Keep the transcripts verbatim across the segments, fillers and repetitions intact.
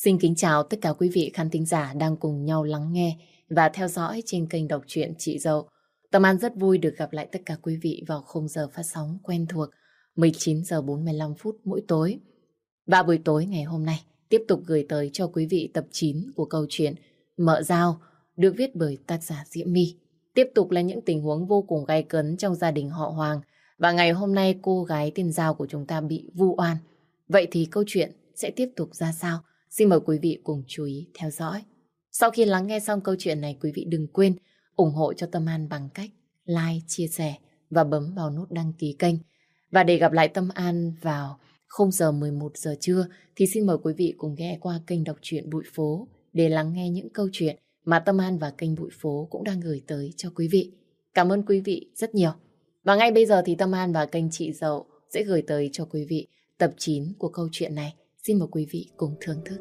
Xin kính chào tất cả quý vị khán thính giả đang cùng nhau lắng nghe và theo dõi trên kênh đọc truyện Chị Dâu. Tâm An rất vui được gặp lại tất cả quý vị vào khung giờ phát sóng quen thuộc mười chín giờ bốn mươi lăm phút mỗi tối. Và buổi tối ngày hôm nay tiếp tục gửi tới cho quý vị tập chín của câu chuyện Mợ Dao được viết bởi tác giả Diễm My. Tiếp tục là những tình huống vô cùng gay cấn trong gia đình họ Hoàng. Và ngày hôm nay cô gái tên Dao của chúng ta bị vu oan. Vậy thì câu chuyện sẽ tiếp tục ra sao? Xin mời quý vị cùng chú ý theo dõi. Sau khi lắng nghe xong câu chuyện này, quý vị đừng quên ủng hộ cho Tâm An bằng cách like, chia sẻ và bấm vào nút đăng ký kênh. Và để gặp lại Tâm An vào khung giờ mười một giờ trưa thì xin mời quý vị cùng ghé qua kênh đọc truyện Bụi Phố để lắng nghe những câu chuyện mà Tâm An và kênh Bụi Phố cũng đang gửi tới cho quý vị. Cảm ơn quý vị rất nhiều. Và ngay bây giờ thì Tâm An và kênh Chị Dậu sẽ gửi tới cho quý vị tập chín của câu chuyện này. Xin mời quý vị cùng thưởng thức.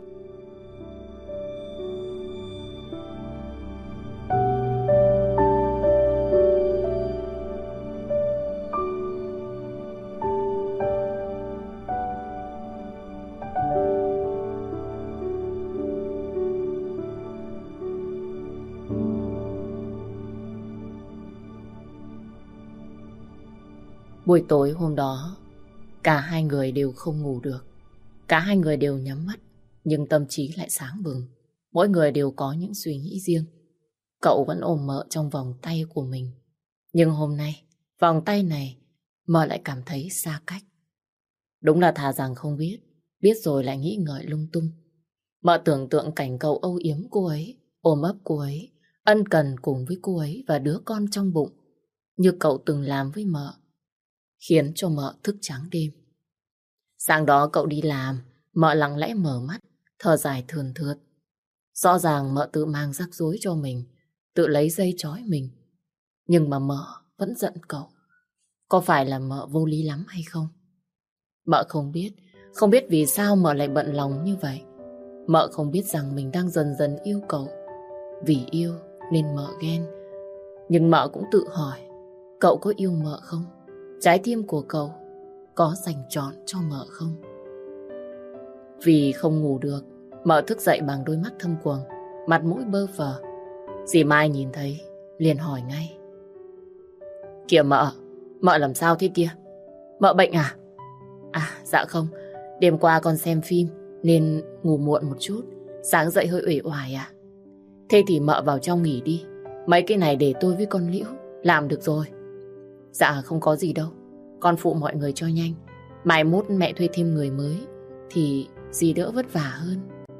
Buổi tối hôm đó, cả hai người đều không ngủ được. Cả hai người đều nhắm mắt, nhưng tâm trí lại sáng bừng. Mỗi người đều có những suy nghĩ riêng. Cậu vẫn ôm mợ trong vòng tay của mình. Nhưng hôm nay, vòng tay này, mợ lại cảm thấy xa cách. Đúng là thà rằng không biết, biết rồi lại nghĩ ngợi lung tung. Mợ tưởng tượng cảnh cậu âu yếm cô ấy, ôm ấp cô ấy, ân cần cùng với cô ấy và đứa con trong bụng, như cậu từng làm với mợ, khiến cho mợ thức trắng đêm. Sáng đó cậu đi làm, mợ lặng lẽ mở mắt, thở dài thườn thượt. Rõ ràng mợ tự mang rắc rối cho mình, tự lấy dây trói mình. Nhưng mà mợ vẫn giận cậu. Có phải là mợ vô lý lắm hay không? Mợ không biết, không biết vì sao mợ lại bận lòng như vậy. Mợ không biết rằng mình đang dần dần yêu cậu. Vì yêu nên mợ ghen. Nhưng mợ cũng tự hỏi, cậu có yêu mợ không? Trái tim của cậu có dành trọn cho mợ không? Vì không ngủ được, mợ thức dậy bằng đôi mắt thâm quầng, mặt mũi bơ phờ. Dì Mai nhìn thấy, liền hỏi ngay. Kìa mợ, mợ làm sao thế kia? Mợ bệnh à? À, dạ không, đêm qua con xem phim nên ngủ muộn một chút, sáng dậy hơi uể oải à? Thế thì mợ vào trong nghỉ đi, mấy cái này để tôi với con Liễu làm được rồi. Dạ không có gì đâu, con phụ mọi người cho nhanh. Mai mốt mẹ thuê thêm người mới thì dì đỡ vất vả hơn.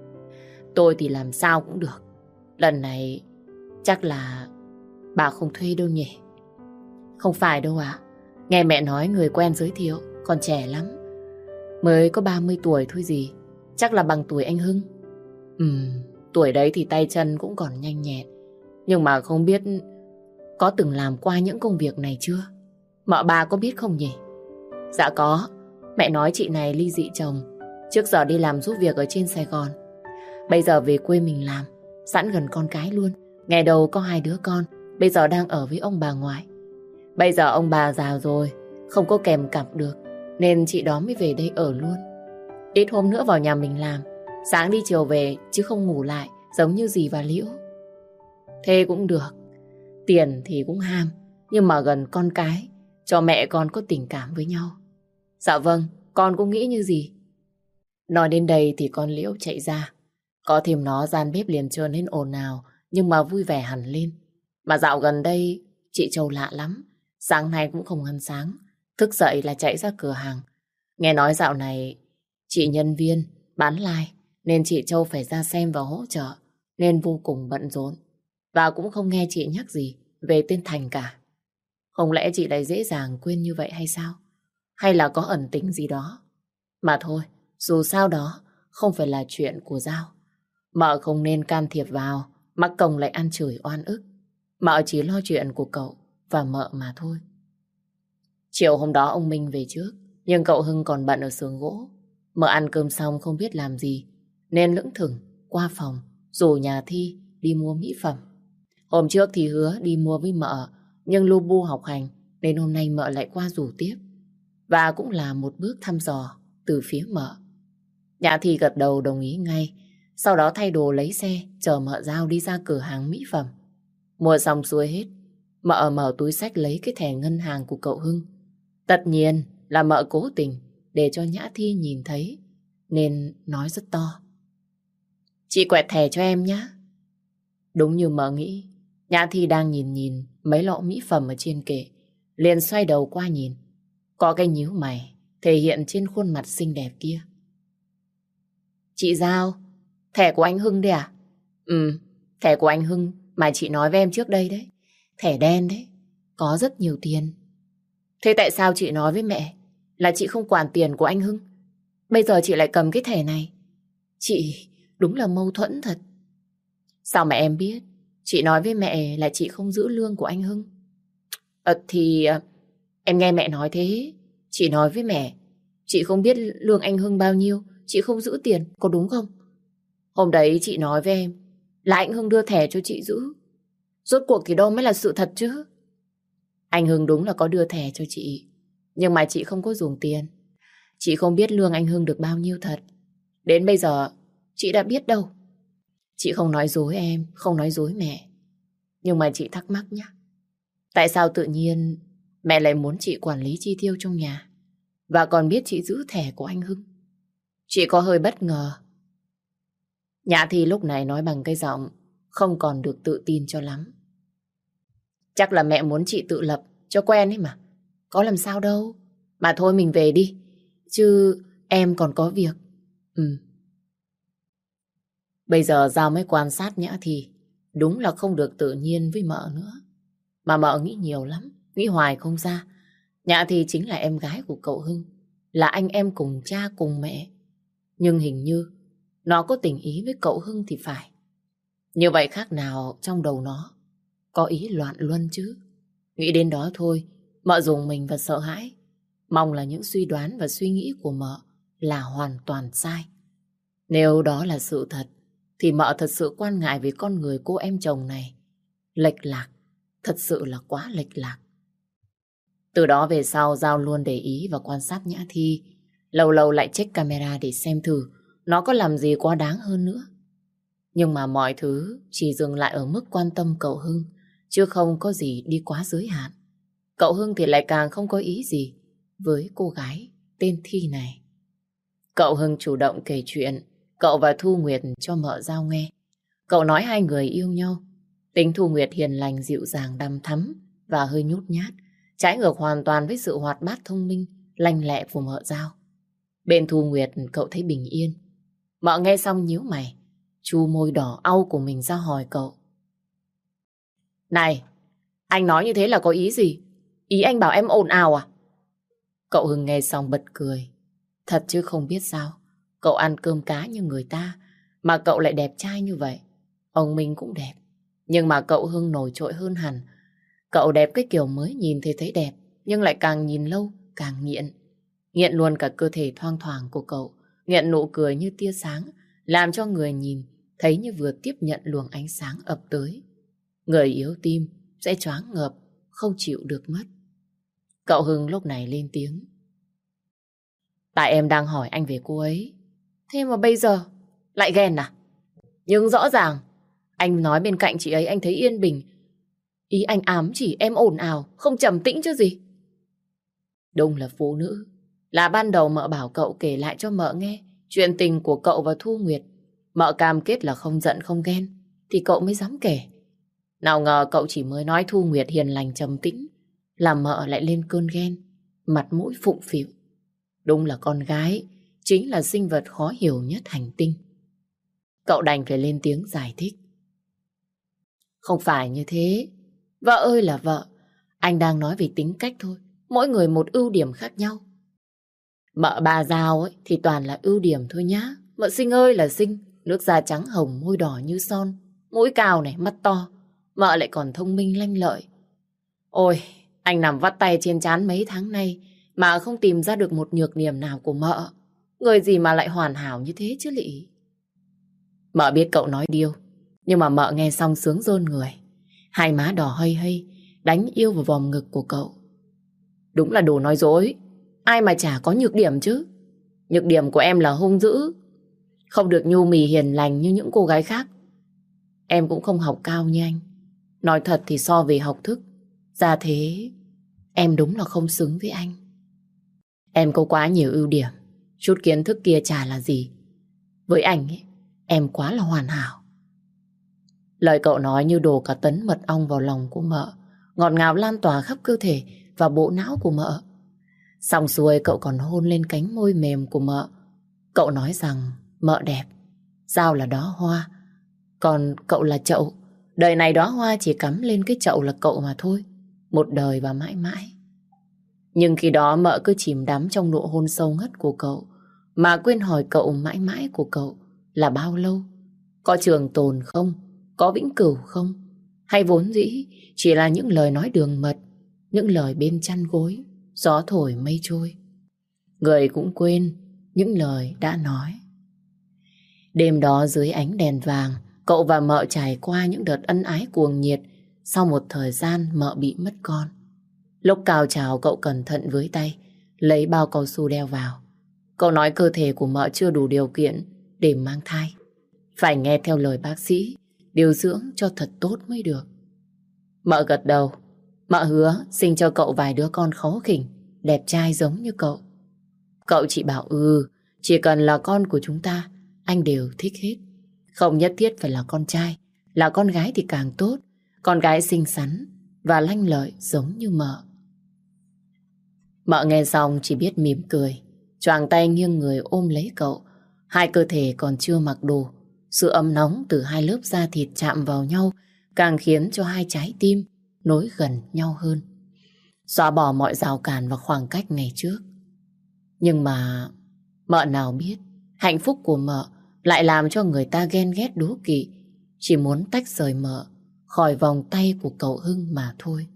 Tôi thì làm sao cũng được. Lần này chắc là bà không thuê đâu nhỉ? Không phải đâu ạ. Nghe mẹ nói người quen giới thiệu, còn trẻ lắm, mới có ba mươi tuổi thôi gì. Chắc là bằng tuổi anh Hưng. Ừm, tuổi đấy thì tay chân cũng còn nhanh nhẹn. Nhưng mà không biết có từng làm qua những công việc này chưa? Mợ bà có biết không nhỉ? Dạ có. Mẹ nói chị này ly dị chồng, trước giờ đi làm giúp việc ở trên Sài Gòn, bây giờ về quê mình làm, sẵn gần con cái luôn. Ngày đầu có hai đứa con, bây giờ đang ở với ông bà ngoại. Bây giờ ông bà già rồi, không có kèm cặp được, nên chị đó mới về đây ở luôn. Ít hôm nữa vào nhà mình làm, sáng đi chiều về chứ không ngủ lại giống như dì và Liễu. Thế cũng được. Tiền thì cũng ham, nhưng mà gần con cái, cho mẹ con có tình cảm với nhau. Dạ vâng, con cũng nghĩ như gì. Nói đến đây thì con Liễu chạy ra. Có thêm nó, gian bếp liền trở nên ồn ào, nhưng mà vui vẻ hẳn lên. Mà dạo gần đây chị Châu lạ lắm. Sáng nay cũng không ăn sáng, thức dậy là chạy ra cửa hàng. Nghe nói dạo này chị nhân viên bán lai, nên chị Châu phải ra xem và hỗ trợ, nên vô cùng bận rộn. Và cũng không nghe chị nhắc gì về tên Thành cả. Không lẽ chị lại dễ dàng quên như vậy hay sao? Hay là có ẩn tình gì đó? Mà thôi, dù sao đó không phải là chuyện của Giao. Mợ không nên can thiệp vào, mắc công lại ăn chửi oan ức. Mợ chỉ lo chuyện của cậu và mợ mà thôi. Chiều hôm đó ông Minh về trước, nhưng cậu Hưng còn bận ở xưởng gỗ. Mợ ăn cơm xong không biết làm gì, nên lững thững qua phòng rủ nhà Thi đi mua mỹ phẩm. Hôm trước thì hứa đi mua với mợ, nhưng lu bu học hành nên hôm nay mợ lại qua rủ tiếp. Và cũng là một bước thăm dò từ phía mợ. Nhã Thi gật đầu đồng ý ngay. Sau đó thay đồ lấy xe, chờ mợ Giao đi ra cửa hàng mỹ phẩm. Mua xong xuôi hết, mợ mở túi xách lấy cái thẻ ngân hàng của cậu Hưng. Tất nhiên là mợ cố tình để cho Nhã Thi nhìn thấy, nên nói rất to. Chị quẹt thẻ cho em nhé. Đúng như mợ nghĩ, Nhã Thi đang nhìn nhìn mấy lọ mỹ phẩm ở trên kệ, liền xoay đầu qua nhìn. Có cái nhíu mày thể hiện trên khuôn mặt xinh đẹp kia. Chị Giao, thẻ của anh Hưng đấy à? Ừ, thẻ của anh Hưng mà chị nói với em trước đây đấy. Thẻ đen đấy, có rất nhiều tiền. Thế tại sao chị nói với mẹ là chị không quản tiền của anh Hưng? Bây giờ chị lại cầm cái thẻ này. Chị đúng là mâu thuẫn thật. Sao mà em biết? Chị nói với mẹ là chị không giữ lương của anh Hưng. Ờ thì em nghe mẹ nói thế. Chị nói với mẹ chị không biết lương anh Hưng bao nhiêu, chị không giữ tiền, có đúng không? Hôm đấy chị nói với em là anh Hưng đưa thẻ cho chị giữ. Rốt cuộc thì đâu mới là sự thật chứ. Anh Hưng đúng là có đưa thẻ cho chị, nhưng mà chị không có dùng tiền. Chị không biết lương anh Hưng được bao nhiêu thật. Đến bây giờ chị đã biết đâu. Chị không nói dối em, không nói dối mẹ. Nhưng mà chị thắc mắc nhá, tại sao tự nhiên mẹ lại muốn chị quản lý chi tiêu trong nhà và còn biết chị giữ thẻ của anh Hưng? Chị có hơi bất ngờ. Nhã Thi lúc này nói bằng cái giọng không còn được tự tin cho lắm. Chắc là mẹ muốn chị tự lập cho quen ấy mà. Có làm sao đâu. Mà thôi mình về đi, chứ em còn có việc. Ừ. Bây giờ Giao mới quan sát Nhã Thi, đúng là không được tự nhiên với mợ nữa. Mà mợ nghĩ nhiều lắm, nghĩ hoài không ra. Nhã Thi chính là em gái của cậu Hưng, là anh em cùng cha cùng mẹ. Nhưng hình như nó có tình ý với cậu Hưng thì phải. Như vậy khác nào trong đầu nó có ý loạn luân chứ. Nghĩ đến đó thôi, mợ rùng mình và sợ hãi. Mong là những suy đoán và suy nghĩ của mợ là hoàn toàn sai. Nếu đó là sự thật, thì mợ thật sự quan ngại về con người cô em chồng này. Lệch lạc, thật sự là quá lệch lạc. Từ đó về sau, Giao luôn để ý và quan sát Nhã Thi. Lâu lâu lại check camera để xem thử nó có làm gì quá đáng hơn nữa. Nhưng mà mọi thứ chỉ dừng lại ở mức quan tâm cậu Hưng, chứ không có gì đi quá giới hạn. Cậu Hưng thì lại càng không có ý gì với cô gái tên Thi này. Cậu Hưng chủ động kể chuyện cậu và Thu Nguyệt cho mợ Giao nghe. Cậu nói hai người yêu nhau. Tính Thu Nguyệt hiền lành, dịu dàng, đằm thắm và hơi nhút nhát, trái ngược hoàn toàn với sự hoạt bát thông minh, lanh lẹ của mợ Giao. Bên Thu Nguyệt cậu thấy bình yên. Mợ nghe xong nhíu mày, chu môi đỏ au của mình ra hỏi cậu. Này, anh nói như thế là có ý gì? Ý anh bảo em ồn ào à? Cậu Hưng nghe xong bật cười. Thật chứ không biết sao, cậu ăn cơm cá như người ta mà cậu lại đẹp trai như vậy. Ông Minh cũng đẹp, nhưng mà cậu Hưng nổi trội hơn hẳn. Cậu đẹp cái kiểu mới nhìn thì thấy đẹp, nhưng lại càng nhìn lâu càng nghiện. Nghiện luôn cả cơ thể thoang thoảng của cậu, nghiện nụ cười như tia sáng, làm cho người nhìn thấy như vừa tiếp nhận luồng ánh sáng ập tới. Người yếu tim sẽ choáng ngợp, không chịu được mất. Cậu Hưng lúc này lên tiếng. Tại em đang hỏi anh về cô ấy, thế mà bây giờ lại ghen à? Nhưng rõ ràng anh nói bên cạnh chị ấy anh thấy yên bình. Ý anh ám chỉ em ồn ào, không trầm tĩnh chứ gì. Đúng là phụ nữ. Là ban đầu mợ bảo cậu kể lại cho mợ nghe chuyện tình của cậu và Thu Nguyệt. Mợ cam kết là không giận không ghen, thì cậu mới dám kể. Nào ngờ cậu chỉ mới nói Thu Nguyệt hiền lành trầm tĩnh, làm mợ lại lên cơn ghen, mặt mũi phụng phịu. Đúng là con gái chính là sinh vật khó hiểu nhất hành tinh. Cậu đành phải lên tiếng giải thích. Không phải như thế. Vợ ơi là vợ. Anh đang nói về tính cách thôi. Mỗi người một ưu điểm khác nhau. Mợ bà Giao ấy thì toàn là ưu điểm thôi nhá. Mợ xinh ơi là xinh. Nước da trắng hồng, môi đỏ như son, mũi cao này, mắt to. Mợ lại còn thông minh lanh lợi. Ôi, anh nằm vắt tay trên trán mấy tháng nay mà không tìm ra được một nhược điểm nào của mợ. Người gì mà lại hoàn hảo như thế chứ lị. Mợ biết cậu nói điêu, nhưng mà mợ nghe xong sướng rơn người. Hai má đỏ hây hây, đánh yêu vào vòng ngực của cậu. Đúng là đồ nói dối. Ai mà chả có nhược điểm chứ. Nhược điểm của em là hung dữ. Không được nhu mì hiền lành như những cô gái khác. Em cũng không học cao như anh. Nói thật thì so về học thức, ra thế em đúng là không xứng với anh. Em có quá nhiều ưu điểm, chút kiến thức kia chả là gì. Với anh ấy, em quá là hoàn hảo. Lời cậu nói như đổ cả tấn mật ong vào lòng của mợ, ngọt ngào lan tỏa khắp cơ thể và bộ não của mợ. Xong xuôi cậu còn hôn lên cánh môi mềm của mợ. Cậu nói rằng mợ đẹp, Giao là đóa hoa, còn cậu là chậu. Đời này đóa hoa chỉ cắm lên cái chậu là cậu mà thôi, một đời và mãi mãi. Nhưng khi đó mợ cứ chìm đắm trong nụ hôn sâu ngất của cậu, mà quên hỏi cậu mãi mãi của cậu là bao lâu? Có trường tồn không? Có vĩnh cửu không? Hay vốn dĩ chỉ là những lời nói đường mật, những lời bên chăn gối, gió thổi mây trôi. Người cũng quên những lời đã nói. Đêm đó dưới ánh đèn vàng, cậu và mợ trải qua những đợt ân ái cuồng nhiệt. Sau một thời gian mợ bị mất con. Lúc cao trào cậu cẩn thận với tay, lấy bao cao su đeo vào. Cậu nói cơ thể của mợ chưa đủ điều kiện để mang thai. Phải nghe theo lời bác sĩ, điều dưỡng cho thật tốt mới được. Mợ gật đầu. Mợ hứa sinh cho cậu vài đứa con kháu khỉnh, đẹp trai giống như cậu. Cậu chỉ bảo ừ, chỉ cần là con của chúng ta, anh đều thích hết. Không nhất thiết phải là con trai, là con gái thì càng tốt. Con gái xinh xắn và lanh lợi giống như mợ. Mợ nghe xong chỉ biết mỉm cười, choàng tay nghiêng người ôm lấy cậu. Hai cơ thể còn chưa mặc đồ, sự ấm nóng từ hai lớp da thịt chạm vào nhau càng khiến cho hai trái tim nối gần nhau hơn, xóa bỏ mọi rào cản và khoảng cách ngày trước. Nhưng mà mợ nào biết hạnh phúc của mợ lại làm cho người ta ghen ghét đố kỵ, chỉ muốn tách rời mợ khỏi vòng tay của cậu Hưng mà thôi.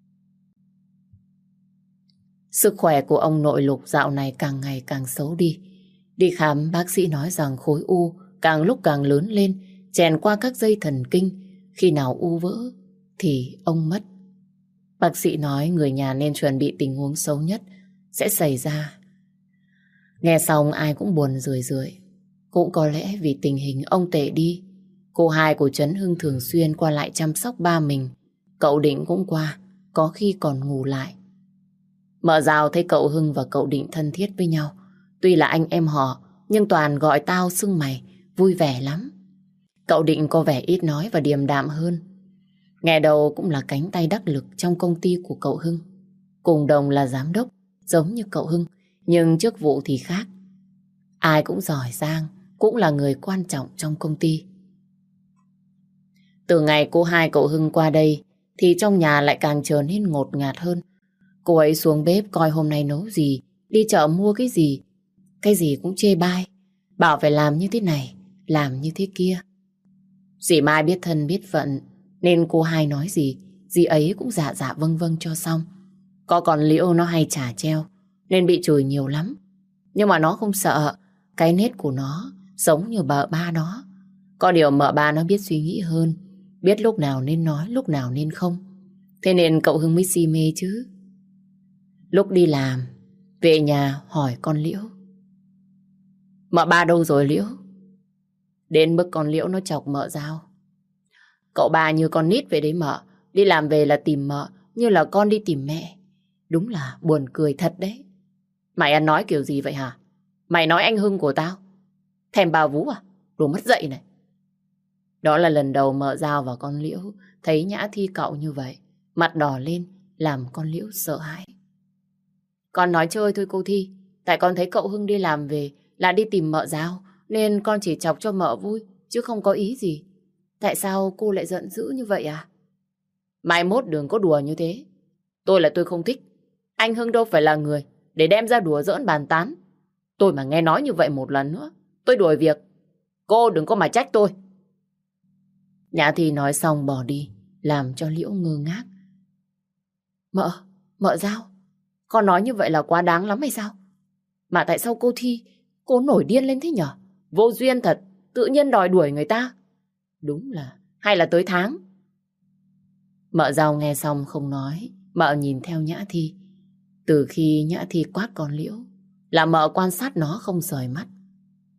Sức khỏe của ông nội Lục dạo này càng ngày càng xấu đi. Đi khám bác sĩ nói rằng khối u càng lúc càng lớn lên, chèn qua các dây thần kinh. Khi nào u vỡ thì ông mất. Bác sĩ nói người nhà nên chuẩn bị tình huống xấu nhất sẽ xảy ra. Nghe xong ai cũng buồn rười rượi. Cũng có lẽ vì tình hình ông tệ đi, cô hai của Trấn Hưng thường xuyên qua lại chăm sóc ba mình. Cậu Định cũng qua, có khi còn ngủ lại. Mợ Giao thấy cậu Hưng và cậu Định thân thiết với nhau. Tuy là anh em họ, nhưng toàn gọi tao xưng mày, vui vẻ lắm. Cậu Định có vẻ ít nói và điềm đạm hơn. Nghe đầu cũng là cánh tay đắc lực trong công ty của cậu Hưng. Cùng đồng là giám đốc, giống như cậu Hưng, nhưng chức vụ thì khác. Ai cũng giỏi giang, cũng là người quan trọng trong công ty. Từ ngày cô hai cậu Hưng qua đây, thì trong nhà lại càng trở nên ngột ngạt hơn. Cô ấy xuống bếp coi hôm nay nấu gì, đi chợ mua cái gì. Cái gì cũng chê bai, bảo phải làm như thế này, làm như thế kia. Dì Mai biết thân biết phận, nên cô hai nói gì, dì ấy cũng dạ dạ vâng vâng cho xong. Có còn Liễu nó hay chả treo, nên bị chửi nhiều lắm. Nhưng mà nó không sợ, cái nết của nó giống như bà ba nó. Có điều mợ ba nó biết suy nghĩ hơn, biết lúc nào nên nói, lúc nào nên không. Thế nên cậu Hưng mới si mê chứ. Lúc đi làm, về nhà hỏi con Liễu: mợ ba đâu rồi Liễu? Đến mức con Liễu nó chọc mợ Giao: cậu ba như con nít vậy đấy mợ, đi làm về là tìm mợ như là con đi tìm mẹ. Đúng là buồn cười thật đấy. Mày ăn nói kiểu gì vậy hả? Mày nói anh Hưng của tao thèm bà vú à? Đồ mất dạy này. Đó là lần đầu mợ Giao và con Liễu thấy Nhã Thi cậu như vậy. Mặt đỏ lên, làm con Liễu sợ hãi. Con nói chơi thôi cô Thi. Tại con thấy cậu Hưng đi làm về là đi tìm mợ Giao, nên con chỉ chọc cho mợ vui, chứ không có ý gì. Tại sao cô lại giận dữ như vậy à? Mai mốt đừng có đùa như thế. Tôi là tôi không thích. Anh Hưng đâu phải là người để đem ra đùa giỡn bàn tán. Tôi mà nghe nói như vậy một lần nữa, tôi đuổi việc. Cô đừng có mà trách tôi. Nhã Thi nói xong bỏ đi, làm cho Liễu ngơ ngác. Mợ, mợ Giao, con nói như vậy là quá đáng lắm hay sao? Mà tại sao cô Thi, cô nổi điên lên thế nhở? Vô duyên thật, tự nhiên đòi đuổi người ta. Đúng là, hay là tới tháng. Mợ Giao nghe xong không nói, mợ nhìn theo Nhã Thi. Từ khi Nhã Thi quát con Liễu, là mợ quan sát nó không rời mắt.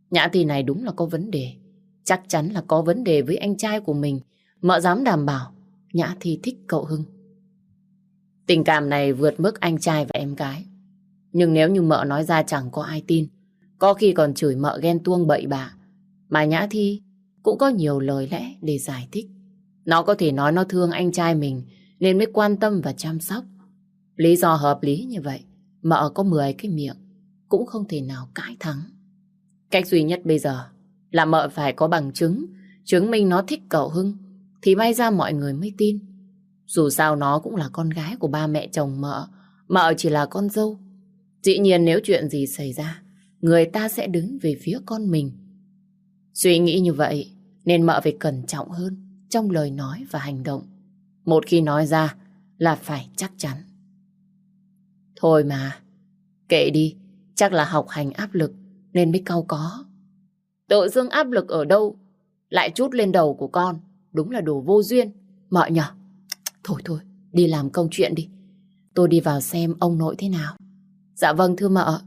Nhã Thi này đúng là có vấn đề. Chắc chắn là có vấn đề với anh trai của mình. Mợ dám đảm bảo Nhã Thi thích cậu Hưng. Tình cảm này vượt mức anh trai và em gái. Nhưng nếu như mợ nói ra chẳng có ai tin. Có khi còn chửi mợ ghen tuông bậy bạ. Mà Nhã Thi cũng có nhiều lời lẽ để giải thích. Nó có thể nói nó thương anh trai mình nên mới quan tâm và chăm sóc. Lý do hợp lý như vậy, mợ có mười cái miệng cũng không thể nào cãi thắng. Cách duy nhất bây giờ là mợ phải có bằng chứng, chứng minh nó thích cậu Hưng, thì may ra mọi người mới tin. Dù sao nó cũng là con gái của ba mẹ chồng mợ, mợ chỉ là con dâu. Dĩ nhiên nếu chuyện gì xảy ra, người ta sẽ đứng về phía con mình. Suy nghĩ như vậy nên mợ phải cẩn trọng hơn trong lời nói và hành động. Một khi nói ra là phải chắc chắn. Thôi mà, kệ đi, chắc là học hành áp lực nên mới cau có. Tự dưng áp lực ở đâu lại trút lên đầu của con, đúng là đồ vô duyên. Mợ nhở? Thôi thôi, đi làm công chuyện đi. Tôi đi vào xem ông nội thế nào. Dạ vâng thưa mợ.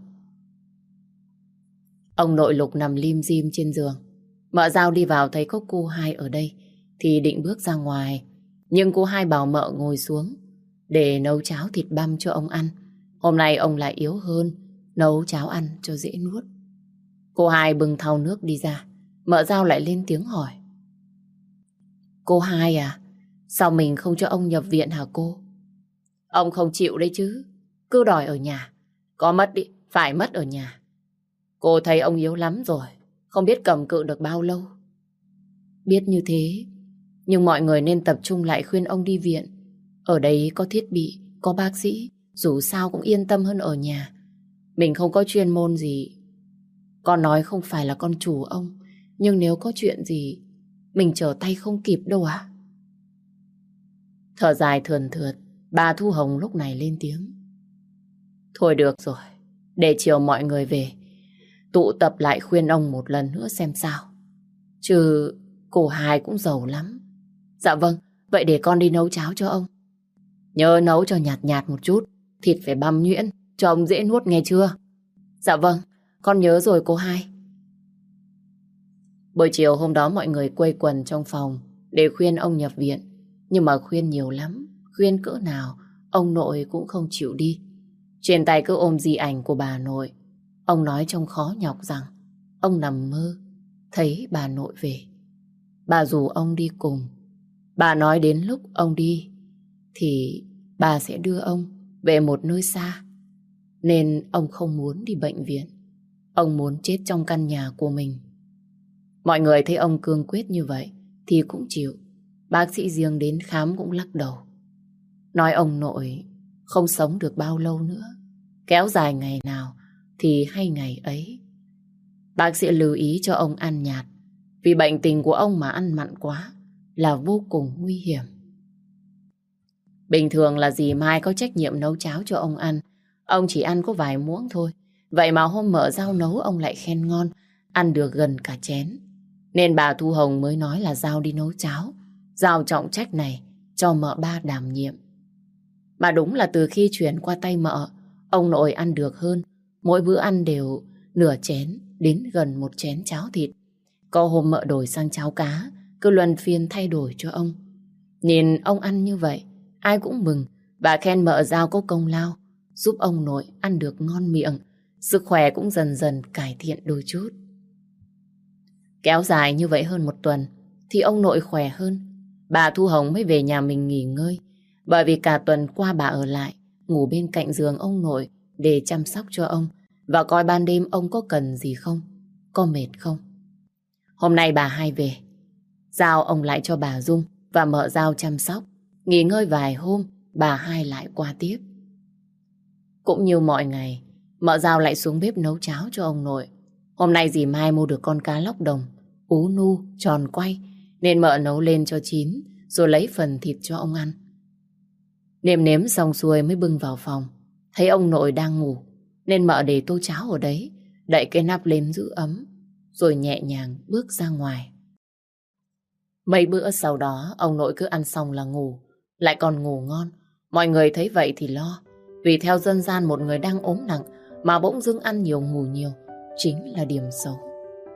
Ông nội Lục nằm lim dim trên giường. Mợ Giao đi vào thấy có cô Hai ở đây thì định bước ra ngoài. Nhưng cô Hai bảo mợ ngồi xuống để nấu cháo thịt băm cho ông ăn. Hôm nay ông lại yếu hơn, nấu cháo ăn cho dễ nuốt. Cô Hai bưng thau nước đi ra. Mợ Giao lại lên tiếng hỏi. Cô Hai à, sao mình không cho ông nhập viện hả cô? Ông không chịu đấy chứ, cứ đòi ở nhà. Có mất đi, phải mất ở nhà. Cô thấy ông yếu lắm rồi, không biết cầm cự được bao lâu. Biết như thế, nhưng mọi người nên tập trung lại khuyên ông đi viện. Ở đây có thiết bị, có bác sĩ, dù sao cũng yên tâm hơn ở nhà. Mình không có chuyên môn gì. Con nói không phải là con chủ ông, nhưng nếu có chuyện gì, mình trở tay không kịp đâu à? Thở dài thườn thượt, bà Thu Hồng lúc này lên tiếng. Thôi được rồi, để chiều mọi người về, tụ tập lại khuyên ông một lần nữa xem sao. Chứ cô Hai cũng giàu lắm. Dạ vâng, vậy để con đi nấu cháo cho ông. Nhớ nấu cho nhạt nhạt một chút, thịt phải băm nhuyễn, cho ông dễ nuốt nghe chưa? Dạ vâng, con nhớ rồi cô Hai. Buổi chiều hôm đó mọi người quây quần trong phòng để khuyên ông nhập viện. Nhưng mà khuyên nhiều lắm, khuyên cỡ nào, ông nội cũng không chịu đi. Trên tay cứ ôm di ảnh của bà nội. Ông nói trong khó nhọc rằng ông nằm mơ, thấy bà nội về. Bà rủ ông đi cùng. Bà nói đến lúc ông đi thì bà sẽ đưa ông về một nơi xa. Nên ông không muốn đi bệnh viện. Ông muốn chết trong căn nhà của mình. Mọi người thấy ông cương quyết như vậy thì cũng chịu. Bác sĩ riêng đến khám cũng lắc đầu. Nói ông nội không sống được bao lâu nữa. Kéo dài ngày nào thì hay ngày ấy. Bác sĩ lưu ý cho ông ăn nhạt. Vì bệnh tình của ông mà ăn mặn quá là vô cùng nguy hiểm. Bình thường là dì Mai có trách nhiệm nấu cháo cho ông ăn. Ông chỉ ăn có vài muỗng thôi. Vậy mà hôm mợ Giao nấu ông lại khen ngon, ăn được gần cả chén. Nên bà Thu Hồng mới nói là Giao đi nấu cháo, giao trọng trách này cho mợ Ba đảm nhiệm. Mà đúng là từ khi chuyển qua tay mợ, ông nội ăn được hơn. Mỗi bữa ăn đều nửa chén đến gần một chén cháo thịt. Có hôm mợ đổi sang cháo cá, cứ luân phiên thay đổi cho ông. Nhìn ông ăn như vậy, ai cũng mừng. Bà khen mợ Giao có công lao, giúp ông nội ăn được ngon miệng. Sức khỏe cũng dần dần cải thiện đôi chút. Kéo dài như vậy hơn một tuần thì ông nội khỏe hơn. Bà Thu Hồng mới về nhà mình nghỉ ngơi. Bởi vì cả tuần qua bà ở lại, ngủ bên cạnh giường ông nội để chăm sóc cho ông và coi ban đêm ông có cần gì không, có mệt không. Hôm nay bà Hai về, giao ông lại cho bà Dung và mợ Giao chăm sóc. Nghỉ ngơi vài hôm, bà Hai lại qua tiếp. Cũng như mọi ngày, mợ Giao lại xuống bếp nấu cháo cho ông nội. Hôm nay dì Mai mua được con cá lóc đồng, ú nu, tròn quay, nên mợ nấu lên cho chín, rồi lấy phần thịt cho ông ăn. Nêm nếm xong xuôi mới bưng vào phòng. Thấy ông nội đang ngủ, nên mợ để tô cháo ở đấy, đậy cái nắp lên giữ ấm, rồi nhẹ nhàng bước ra ngoài. Mấy bữa sau đó, ông nội cứ ăn xong là ngủ, lại còn ngủ ngon. Mọi người thấy vậy thì lo, vì theo dân gian một người đang ốm nặng mà bỗng dưng ăn nhiều ngủ nhiều chính là điểm xấu.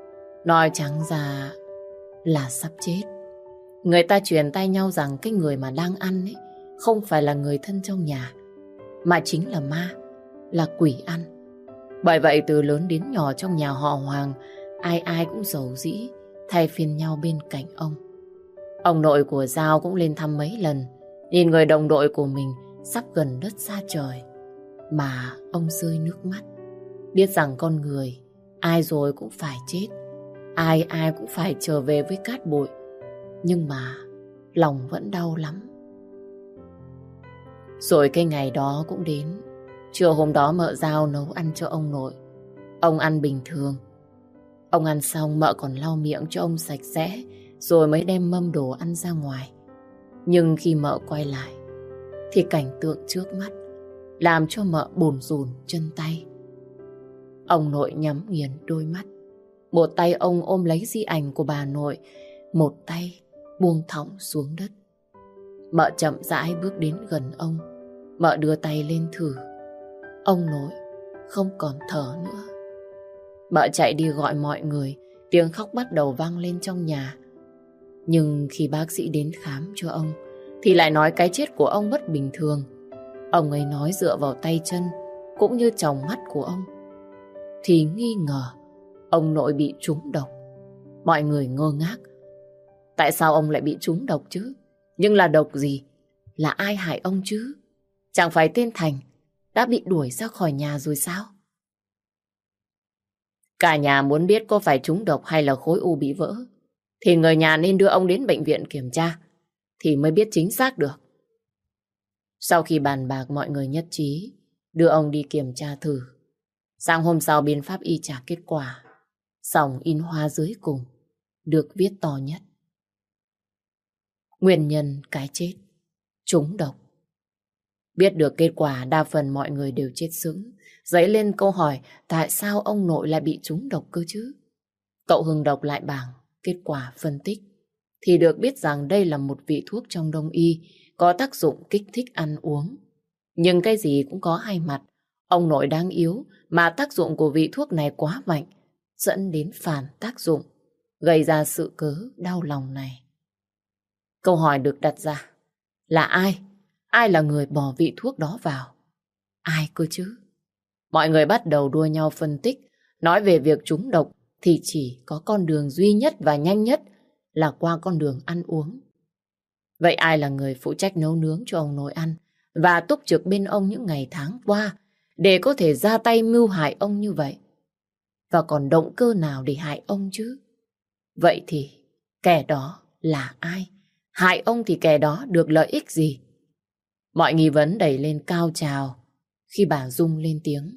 Nói trắng ra là sắp chết. Người ta truyền tay nhau rằng cái người mà đang ăn ấy không phải là người thân trong nhà, mà chính là ma, là quỷ ăn. Bởi vậy từ lớn đến nhỏ trong nhà họ Hoàng, ai ai cũng rầu rĩ thay phiên nhau bên cạnh ông. Ông nội của Giao cũng lên thăm mấy lần, nhìn người đồng đội của mình sắp gần đất xa trời mà ông rơi nước mắt. Biết rằng con người ai rồi cũng phải chết, ai ai cũng phải trở về với cát bụi, nhưng mà lòng vẫn đau lắm. Rồi cái ngày đó cũng đến. Trưa hôm đó mợ Giao nấu ăn cho ông nội. Ông ăn bình thường. Ông ăn xong mợ còn lau miệng cho ông sạch sẽ, rồi mới đem mâm đồ ăn ra ngoài. Nhưng khi mợ quay lại thì cảnh tượng trước mắt làm cho mợ bồn rùn chân tay. Ông nội nhắm nghiền đôi mắt. Một tay ông ôm lấy di ảnh của bà nội, một tay buông thõng xuống đất. Mợ chậm rãi bước đến gần ông. Mợ đưa tay lên thử. Ông nội không còn thở nữa. Mợ chạy đi gọi mọi người. Tiếng khóc bắt đầu vang lên trong nhà. Nhưng khi bác sĩ đến khám cho ông thì lại nói cái chết của ông bất bình thường. Ông ấy nói dựa vào tay chân cũng như tròng mắt của ông thì nghi ngờ ông nội bị trúng độc. Mọi người ngơ ngác. Tại sao ông lại bị trúng độc chứ? Nhưng là độc gì? Là ai hại ông chứ? Chẳng phải tên Thành đã bị đuổi ra khỏi nhà rồi sao? Cả nhà muốn biết có phải trúng độc hay là khối u bị vỡ thì người nhà nên đưa ông đến bệnh viện kiểm tra thì mới biết chính xác được. Sau khi bàn bạc mọi người nhất trí đưa ông đi kiểm tra thử. Sáng hôm sau biên pháp y trả kết quả. Sòng in hoa dưới cùng được viết to nhất: nguyên nhân cái chết trúng độc. Biết được kết quả, đa phần mọi người đều chết sững, dấy lên câu hỏi tại sao ông nội lại bị trúng độc cơ chứ. Cậu Hưng đọc lại bảng kết quả phân tích thì được biết rằng đây là một vị thuốc trong đông y có tác dụng kích thích ăn uống. Nhưng cái gì cũng có hai mặt. Ông nội đang yếu mà tác dụng của vị thuốc này quá mạnh, dẫn đến phản tác dụng, gây ra sự cớ đau lòng này. Câu hỏi được đặt ra là ai? Ai là người bỏ vị thuốc đó vào? Ai cơ chứ? Mọi người bắt đầu đua nhau phân tích. Nói về việc trúng độc thì chỉ có con đường duy nhất và nhanh nhất là qua con đường ăn uống. Vậy ai là người phụ trách nấu nướng cho ông nội ăn và túc trực bên ông những ngày tháng qua để có thể ra tay mưu hại ông như vậy? Và còn động cơ nào để hại ông chứ? Vậy thì kẻ đó là ai? Hại ông thì kẻ đó được lợi ích gì? Mọi nghi vấn đẩy lên cao trào khi bà Dung lên tiếng.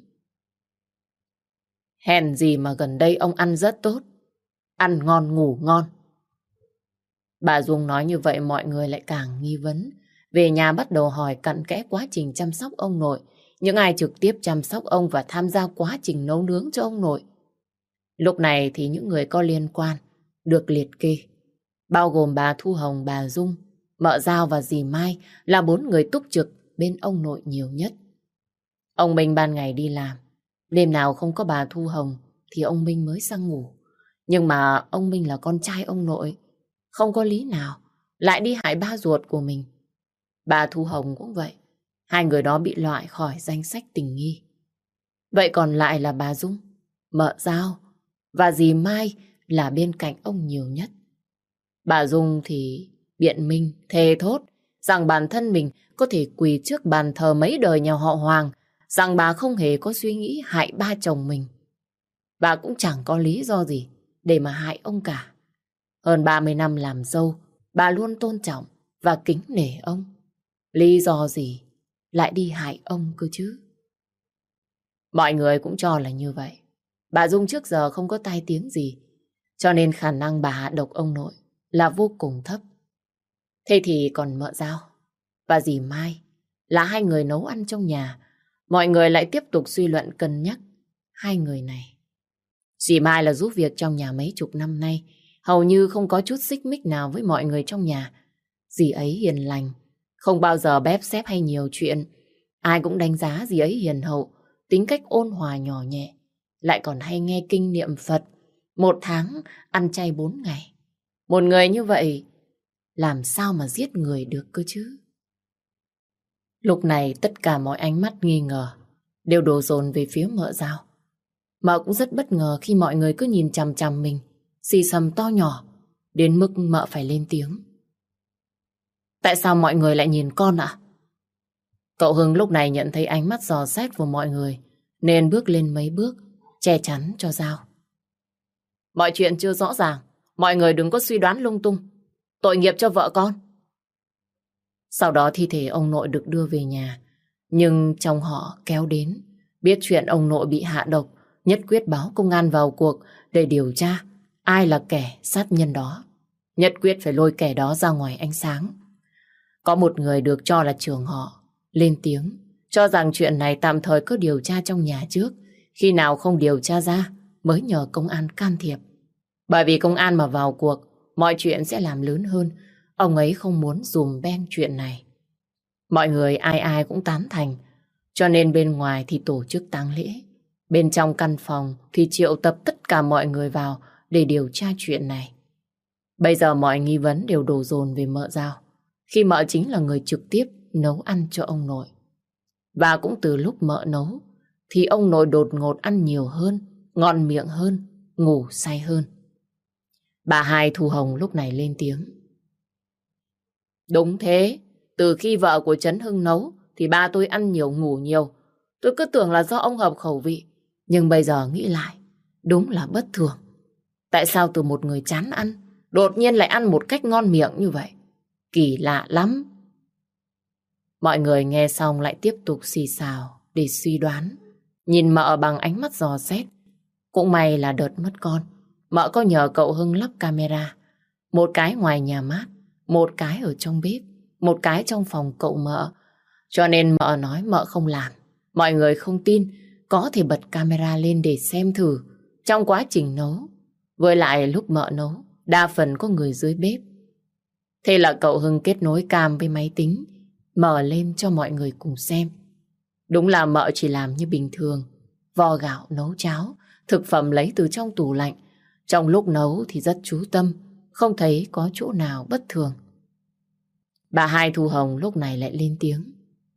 Hèn gì mà gần đây ông ăn rất tốt, ăn ngon ngủ ngon. Bà Dung nói như vậy mọi người lại càng nghi vấn. Về nhà bắt đầu hỏi cặn kẽ quá trình chăm sóc ông nội, những ai trực tiếp chăm sóc ông và tham gia quá trình nấu nướng cho ông nội. Lúc này thì những người có liên quan được liệt kê, bao gồm bà Thu Hồng, bà Dung, mợ Giao và dì Mai là bốn người túc trực bên ông nội nhiều nhất. Ông Minh ban ngày đi làm, đêm nào không có bà Thu Hồng thì ông Minh mới sang ngủ. Nhưng mà ông Minh là con trai ông nội, không có lý nào lại đi hại ba ruột của mình. Bà Thu Hồng cũng vậy, hai người đó bị loại khỏi danh sách tình nghi. Vậy còn lại là bà Dung, mợ Giao và dì Mai là bên cạnh ông nhiều nhất. Bà Dung thì biện minh, thề thốt rằng bản thân mình có thể quỳ trước bàn thờ mấy đời nhà họ Hoàng, rằng bà không hề có suy nghĩ hại ba chồng mình. Bà cũng chẳng có lý do gì để mà hại ông cả. Hơn ba mươi năm làm dâu, bà luôn tôn trọng và kính nể ông. Lý do gì lại đi hại ông cơ chứ? Mọi người cũng cho là như vậy. Bà Dung trước giờ không có tai tiếng gì, cho nên khả năng bà hạ độc ông nội là vô cùng thấp. Thế thì còn mợ Giao và dì Mai là hai người nấu ăn trong nhà. Mọi người lại tiếp tục suy luận cân nhắc hai người này. Dì Mai là giúp việc trong nhà mấy chục năm nay, hầu như không có chút xích mích nào với mọi người trong nhà. Dì ấy hiền lành, không bao giờ bép xép hay nhiều chuyện. Ai cũng đánh giá dì ấy hiền hậu, tính cách ôn hòa nhỏ nhẹ, lại còn hay nghe kinh niệm Phật, Một tháng ăn chay bốn ngày. Một người như vậy làm sao mà giết người được cơ chứ? Lúc này tất cả mọi ánh mắt nghi ngờ đều đổ dồn về phía mợ Giao. Mợ cũng rất bất ngờ khi mọi người cứ nhìn chằm chằm mình, xì xầm to nhỏ, đến mức mợ phải lên tiếng. Tại sao mọi người lại nhìn con ạ? Cậu Hưng lúc này nhận thấy ánh mắt dò xét của mọi người, nên bước lên mấy bước, che chắn cho Giao. Mọi chuyện chưa rõ ràng, mọi người đừng có suy đoán lung tung. Tội nghiệp cho vợ con. Sau đó thi thể ông nội được đưa về nhà, nhưng trong họ kéo đến, biết chuyện ông nội bị hạ độc, nhất quyết báo công an vào cuộc để điều tra ai là kẻ sát nhân đó. Nhất quyết phải lôi kẻ đó ra ngoài ánh sáng. Có một người được cho là trưởng họ lên tiếng, cho rằng chuyện này tạm thời cứ điều tra trong nhà trước, khi nào không điều tra ra mới nhờ công an can thiệp. Bởi vì công an mà vào cuộc, mọi chuyện sẽ làm lớn hơn. Ông ấy không muốn dùm beng chuyện này. Mọi người ai ai cũng tán thành, cho nên bên ngoài thì tổ chức tang lễ, bên trong căn phòng thì triệu tập tất cả mọi người vào để điều tra chuyện này. Bây giờ mọi nghi vấn đều đổ dồn về mợ Giao, khi mợ chính là người trực tiếp nấu ăn cho ông nội. Và cũng từ lúc mợ nấu thì ông nội đột ngột ăn nhiều hơn, ngon miệng hơn, ngủ say hơn. Bà Hai Thu Hồng lúc này lên tiếng. Đúng thế, từ khi vợ của Trấn Hưng nấu thì ba tôi ăn nhiều ngủ nhiều. Tôi cứ tưởng là do ông hợp khẩu vị, nhưng bây giờ nghĩ lại, đúng là bất thường. Tại sao từ một người chán ăn, đột nhiên lại ăn một cách ngon miệng như vậy? Kỳ lạ lắm. Mọi người nghe xong lại tiếp tục xì xào để suy đoán, nhìn mợ bằng ánh mắt dò xét. Cũng may là đợt mất con, mợ có nhờ cậu Hưng lắp camera, một cái ngoài nhà mát, một cái ở trong bếp, một cái trong phòng cậu mợ. Cho nên mợ nói mợ không làm. Mọi người không tin, có thể bật camera lên để xem thử trong quá trình nấu. Với lại lúc mợ nấu, đa phần có người dưới bếp. Thế là cậu Hưng kết nối cam với máy tính, mở lên cho mọi người cùng xem. Đúng là mợ chỉ làm như bình thường, vo gạo nấu cháo, thực phẩm lấy từ trong tủ lạnh. Trong lúc nấu thì rất chú tâm, không thấy có chỗ nào bất thường. Bà Hai Thu Hồng lúc này lại lên tiếng.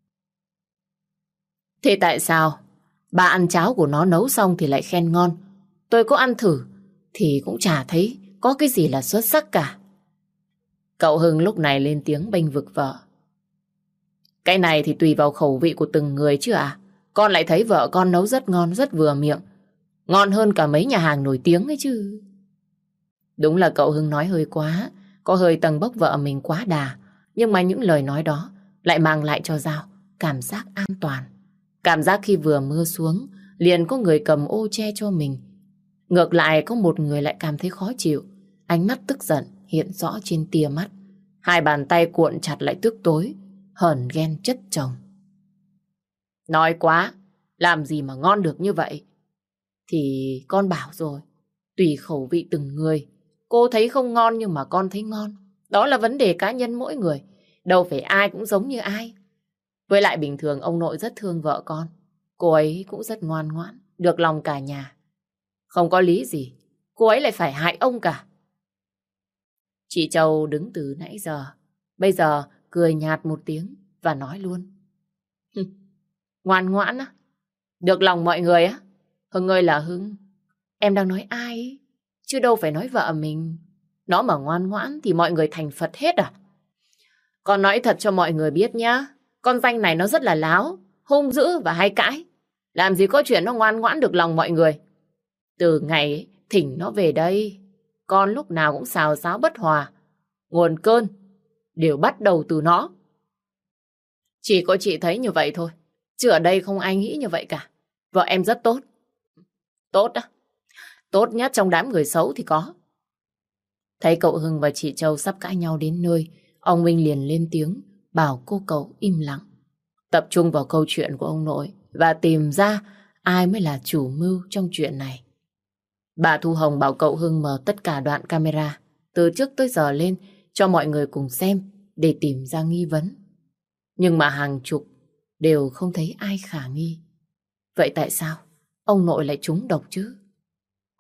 Thế tại sao bà ăn cháo của nó nấu xong thì lại khen ngon? Tôi có ăn thử thì cũng chả thấy có cái gì là xuất sắc cả. Cậu Hưng lúc này lên tiếng bênh vực vợ. Cái này thì tùy vào khẩu vị của từng người chứ à. Con lại thấy vợ con nấu rất ngon, rất vừa miệng. Ngon hơn cả mấy nhà hàng nổi tiếng ấy chứ. Đúng là cậu Hưng nói hơi quá, có hơi tầng bốc vợ mình quá đà. Nhưng mà những lời nói đó lại mang lại cho Giao cảm giác an toàn. Cảm giác khi vừa mưa xuống, liền có người cầm ô che cho mình. Ngược lại có một người lại cảm thấy khó chịu. Ánh mắt tức giận hiện rõ trên tia mắt. Hai bàn tay cuộn chặt lại tức tối, hờn ghen chất chồng. Nói quá, làm gì mà ngon được như vậy? Thì con bảo rồi, tùy khẩu vị từng người. Cô thấy không ngon nhưng mà con thấy ngon. Đó là vấn đề cá nhân mỗi người. Đâu phải ai cũng giống như ai. Với lại bình thường ông nội rất thương vợ con. Cô ấy cũng rất ngoan ngoãn, được lòng cả nhà. Không có lý gì cô ấy lại phải hại ông cả. Chị Châu đứng từ nãy giờ, bây giờ cười nhạt một tiếng và nói luôn. Ngoan ngoãn á? Được lòng mọi người á? Hưng ơi là Hưng, em đang nói ai ấy? Chứ đâu phải nói vợ mình. Nó mà ngoan ngoãn thì mọi người thành Phật hết à? Con nói thật cho mọi người biết nhá, con danh này nó rất là láo, hung dữ và hay cãi. Làm gì có chuyện nó ngoan ngoãn được lòng mọi người. Từ ngày ấy, thỉnh nó về đây, con lúc nào cũng xào xáo bất hòa. Nguồn cơn đều bắt đầu từ nó. Chỉ có chị thấy như vậy thôi, chứ ở đây không ai nghĩ như vậy cả. Vợ em rất tốt. Tốt á? Tốt nhất trong đám người xấu thì có. Thấy cậu Hưng và chị Châu sắp cãi nhau đến nơi, ông Minh liền lên tiếng bảo cô cậu im lặng, tập trung vào câu chuyện của ông nội và tìm ra ai mới là chủ mưu trong chuyện này. Bà Thu Hồng bảo cậu Hưng mở tất cả đoạn camera từ trước tới giờ lên cho mọi người cùng xem để tìm ra nghi vấn. Nhưng mà hàng chục đều không thấy ai khả nghi. Vậy tại sao ông nội lại trúng độc chứ?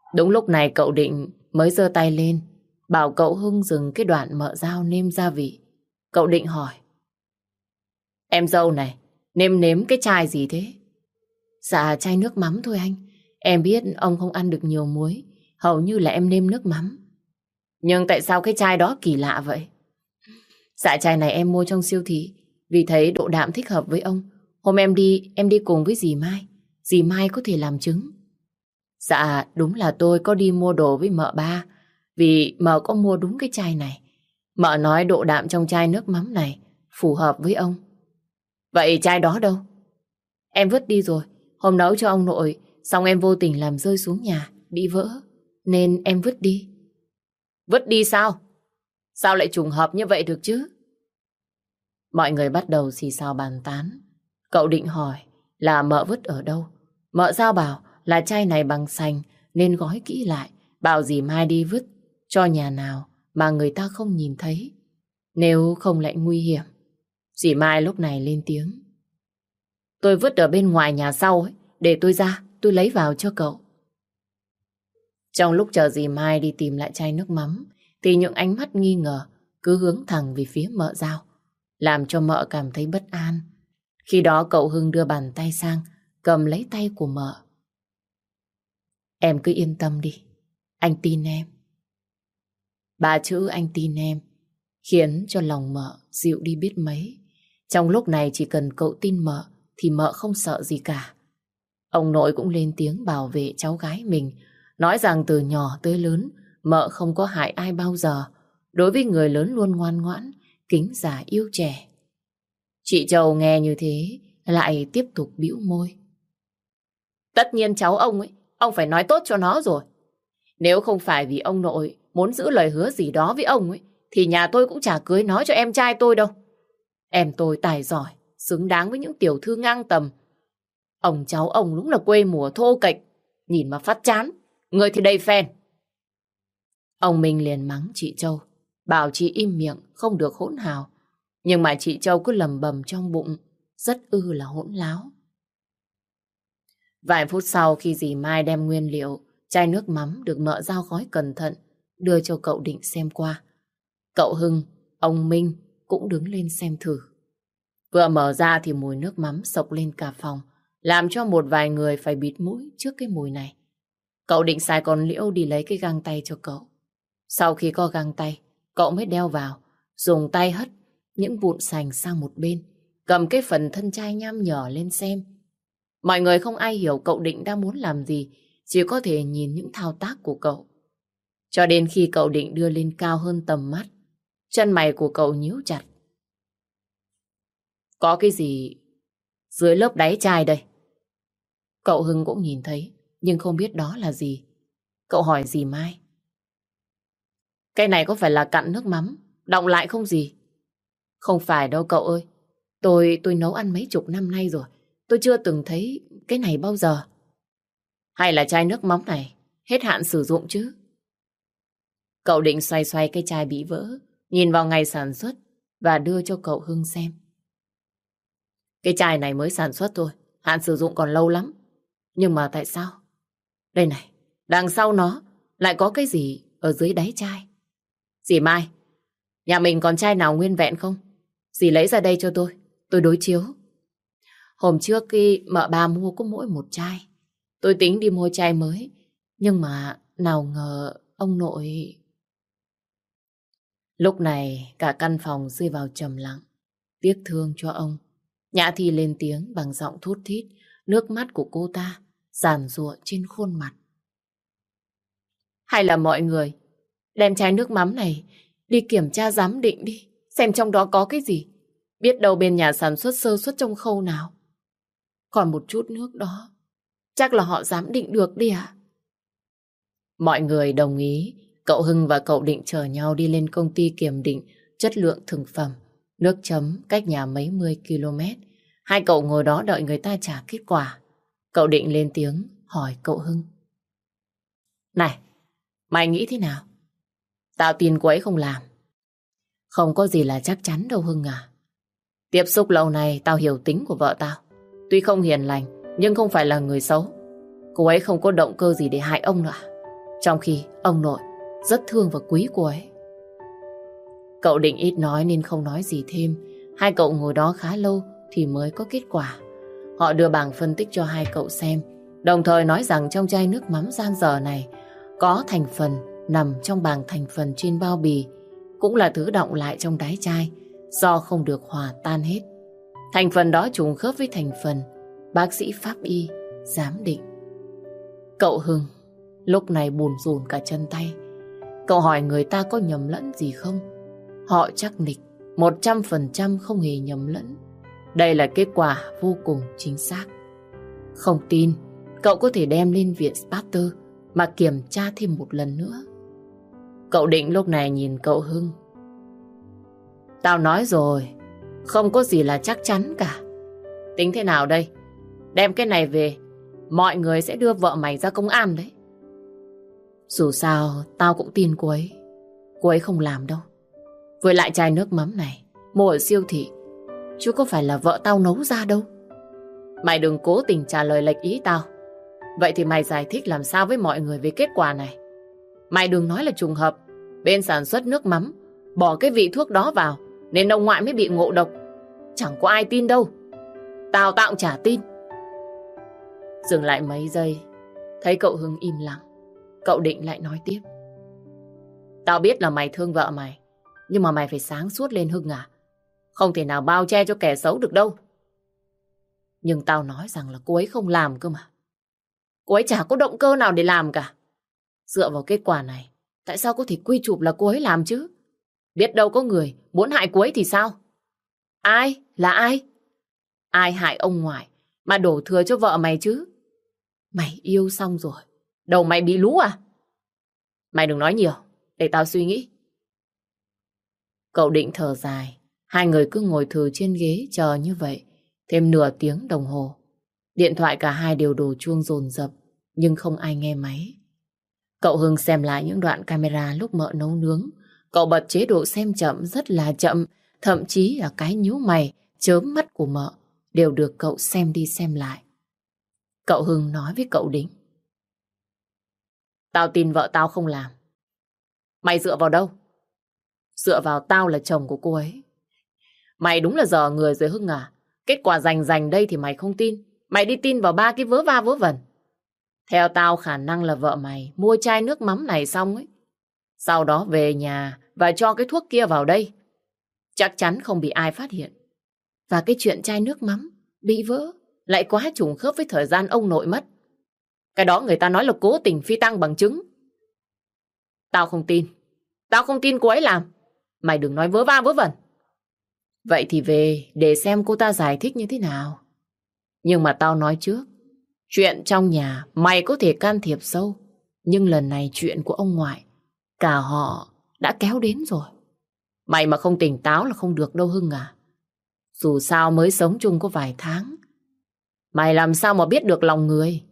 Đúng lúc này cậu Định mới giơ tay lên, bảo cậu Hưng dừng cái đoạn mợ dao nêm gia vị. Cậu Định hỏi. Em dâu này, nêm nếm cái chai gì thế? Dạ chai nước mắm thôi anh. Em biết ông không ăn được nhiều muối, hầu như là em nêm nước mắm. Nhưng tại sao cái chai đó kỳ lạ vậy? Dạ chai này em mua trong siêu thị, vì thấy độ đạm thích hợp với ông. Hôm em đi, em đi cùng với dì Mai. Dì Mai có thể làm chứng. Dạ đúng là tôi có đi mua đồ với mợ ba, vì mợ có mua đúng cái chai này. Mợ nói độ đạm trong chai nước mắm này phù hợp với ông. Vậy chai đó đâu? Em vứt đi rồi. Hôm nấu cho ông nội, xong em vô tình làm rơi xuống nhà, bị vỡ, nên em vứt đi. Vứt đi sao? Sao lại trùng hợp như vậy được chứ? Mọi người bắt đầu xì xào bàn tán. Cậu Định hỏi là mợ vứt ở đâu. Mợ giao bảo là chai này bằng sành nên gói kỹ lại, bảo dì Mai đi vứt cho nhà nào mà người ta không nhìn thấy, nếu không lại nguy hiểm. Dì Mai lúc này lên tiếng. Tôi vứt ở bên ngoài nhà sau ấy, để tôi ra, tôi lấy vào cho cậu. Trong lúc chờ dì Mai đi tìm lại chai nước mắm, thì những ánh mắt nghi ngờ cứ hướng thẳng về phía mợ dao, làm cho mợ cảm thấy bất an. Khi đó cậu Hưng đưa bàn tay sang, cầm lấy tay của mợ. Em cứ yên tâm đi, anh tin em. Ba chữ anh tin em khiến cho lòng mợ dịu đi biết mấy. Trong lúc này chỉ cần cậu tin mợ thì mợ không sợ gì cả. Ông nội cũng lên tiếng bảo vệ cháu gái mình, nói rằng từ nhỏ tới lớn mợ không có hại ai bao giờ. Đối với người lớn luôn ngoan ngoãn, kính già yêu trẻ. Chị Châu nghe như thế lại tiếp tục bĩu môi. Tất nhiên cháu ông ấy, ông phải nói tốt cho nó rồi. Nếu không phải vì ông nội muốn giữ lời hứa gì đó với ông ấy, thì nhà tôi cũng chả cưới nó cho em trai tôi đâu. Em tôi tài giỏi, xứng đáng với những tiểu thư ngang tầm. Ông cháu ông đúng là quê mùa thô kệch, nhìn mà phát chán, người thì đầy phen. Ông Minh liền mắng chị Châu, bảo chị im miệng, không được hỗn hào. Nhưng mà chị Châu cứ lầm bầm trong bụng, rất ư là hỗn láo. Vài phút sau khi dì Mai đem nguyên liệu, chai nước mắm được mợ dao gói cẩn thận, đưa cho cậu Định xem qua. Cậu Hưng, ông Minh cũng đứng lên xem thử. Vừa mở ra thì mùi nước mắm sộc lên cả phòng, làm cho một vài người phải bịt mũi trước cái mùi này. Cậu Định sai con Liễu đi lấy cái găng tay cho cậu. Sau khi có găng tay, cậu mới đeo vào, dùng tay hất những vụn sành sang một bên, cầm cái phần thân chai nham nhở lên xem. Mọi người không ai hiểu cậu Định đang muốn làm gì, chỉ có thể nhìn những thao tác của cậu. Cho đến khi cậu Định đưa lên cao hơn tầm mắt, chân mày của cậu nhíu chặt. Có cái gì dưới lớp đáy chai đây? Cậu Hưng cũng nhìn thấy, nhưng không biết đó là gì. Cậu hỏi dì Mai. Cái này có phải là cặn nước mắm, đọng lại không gì? Không phải đâu cậu ơi. Tôi tôi nấu ăn mấy chục năm nay rồi. Tôi chưa từng thấy cái này bao giờ. Hay là chai nước mắm này hết hạn sử dụng chứ? Cậu Định xoay xoay cái chai bị vỡ, nhìn vào ngày sản xuất và đưa cho cậu Hưng xem. Cái chai này mới sản xuất thôi, hạn sử dụng còn lâu lắm. Nhưng mà tại sao? Đây này, đằng sau nó lại có cái gì ở dưới đáy chai. Dì Mai, nhà mình còn chai nào nguyên vẹn không? Dì lấy ra đây cho tôi, tôi đối chiếu. Hôm trước khi mợ ba mua có mỗi một chai. Tôi tính đi mua chai mới, nhưng mà nào ngờ ông nội... Lúc này cả căn phòng rơi vào trầm lặng, tiếc thương cho ông. Nhã Thi lên tiếng bằng giọng thút thít, nước mắt của cô ta giàn giụa trên khuôn mặt. Hay là mọi người đem chai nước mắm này đi kiểm tra giám định đi, xem trong đó có cái gì. Biết đâu bên nhà sản xuất sơ suất trong khâu nào. Còn một chút nước đó, chắc là họ giám định được đi à? Mọi người đồng ý. Cậu Hưng và cậu Định chở nhau đi lên công ty kiểm định chất lượng thực phẩm, nước chấm cách nhà mấy mươi ki lô mét. Hai cậu ngồi đó đợi người ta trả kết quả. Cậu Định lên tiếng hỏi cậu Hưng. Này, mày nghĩ thế nào? Tao tin cô ấy không làm. Không có gì là chắc chắn đâu Hưng à. Tiếp xúc lâu nay tao hiểu tính của vợ tao. Tuy không hiền lành nhưng không phải là người xấu. Cô ấy không có động cơ gì để hại ông nữa. trong khi ông nội rất thương và quý cô ấy. Cậu Định ít nói nên không nói gì thêm. Hai cậu ngồi đó khá lâu thì mới có kết quả. Họ đưa bảng phân tích cho hai cậu xem, đồng thời nói rằng trong chai nước mắm Giang Dở này có thành phần nằm trong bảng thành phần trên bao bì, cũng là thứ đọng lại trong đáy chai do không được hòa tan hết. Thành phần đó trùng khớp với thành phần bác sĩ pháp y giám định. Cậu Hưng lúc này bùn rùn cả chân tay. Cậu hỏi người ta có nhầm lẫn gì không? Họ chắc nịch một trăm phần trăm không hề nhầm lẫn. Đây là kết quả vô cùng chính xác. Không tin, cậu có thể đem lên viện Pasteur mà kiểm tra thêm một lần nữa. Cậu Định lúc này nhìn cậu Hưng. Tao nói rồi, không có gì là chắc chắn cả. Tính thế nào đây? Đem cái này về, mọi người sẽ đưa vợ mày ra công an đấy. Dù sao, tao cũng tin cô ấy. Cô ấy không làm đâu. Với lại chai nước mắm này, mua ở siêu thị, chứ có phải là vợ tao nấu ra đâu. Mày đừng cố tình trả lời lệch ý tao. Vậy thì mày giải thích làm sao với mọi người về kết quả này. Mày đừng nói là trùng hợp bên sản xuất nước mắm bỏ cái vị thuốc đó vào nên ông ngoại mới bị ngộ độc. Chẳng có ai tin đâu. Tao tao cũng chả tin. Dừng lại mấy giây, thấy cậu Hưng im lặng, cậu Định lại nói tiếp. Tao biết là mày thương vợ mày, nhưng mà mày phải sáng suốt lên Hưng à. Không thể nào bao che cho kẻ xấu được đâu. Nhưng tao nói rằng là cô ấy không làm cơ mà. Cô ấy chả có động cơ nào để làm cả. Dựa vào kết quả này, tại sao có thể quy chụp là cô ấy làm chứ? Biết đâu có người muốn hại cô ấy thì sao? Ai? Là ai? Ai hại ông ngoại mà đổ thừa cho vợ mày chứ? Mày yêu xong rồi, đầu mày bị lú à? Mày đừng nói nhiều, để tao suy nghĩ. Cậu Định thở dài. Hai người cứ ngồi thừ trên ghế chờ như vậy thêm nửa tiếng đồng hồ. Điện thoại cả hai đều đổ chuông dồn dập, nhưng không ai nghe máy. Cậu Hưng xem lại những đoạn camera lúc mợ nấu nướng. Cậu bật chế độ xem chậm rất là chậm, thậm chí là cái nhíu mày, chớm mắt của mợ đều được cậu xem đi xem lại. Cậu Hưng nói với cậu Định. Tao tin vợ tao không làm. Mày dựa vào đâu? Dựa vào tao là chồng của cô ấy. Mày đúng là dở người rồi Hưng à. Kết quả rành rành đây thì mày không tin. Mày đi tin vào ba cái vớ va vớ vẩn. Theo tao khả năng là vợ mày mua chai nước mắm này xong ấy, sau đó về nhà và cho cái thuốc kia vào đây. Chắc chắn không bị ai phát hiện. Và cái chuyện chai nước mắm bị vỡ lại quá trùng khớp với thời gian ông nội mất. Cái đó người ta nói là cố tình phi tang bằng chứng. Tao không tin. Tao không tin cô ấy làm. Mày đừng nói vớ va vớ vẩn. Vậy thì về để xem cô ta giải thích như thế nào. Nhưng mà tao nói trước, chuyện trong nhà mày có thể can thiệp sâu, nhưng lần này chuyện của ông ngoại cả họ đã kéo đến rồi. Mày mà không tỉnh táo là không được đâu Hưng à. Dù sao mới sống chung có vài tháng, mày làm sao mà biết được lòng người.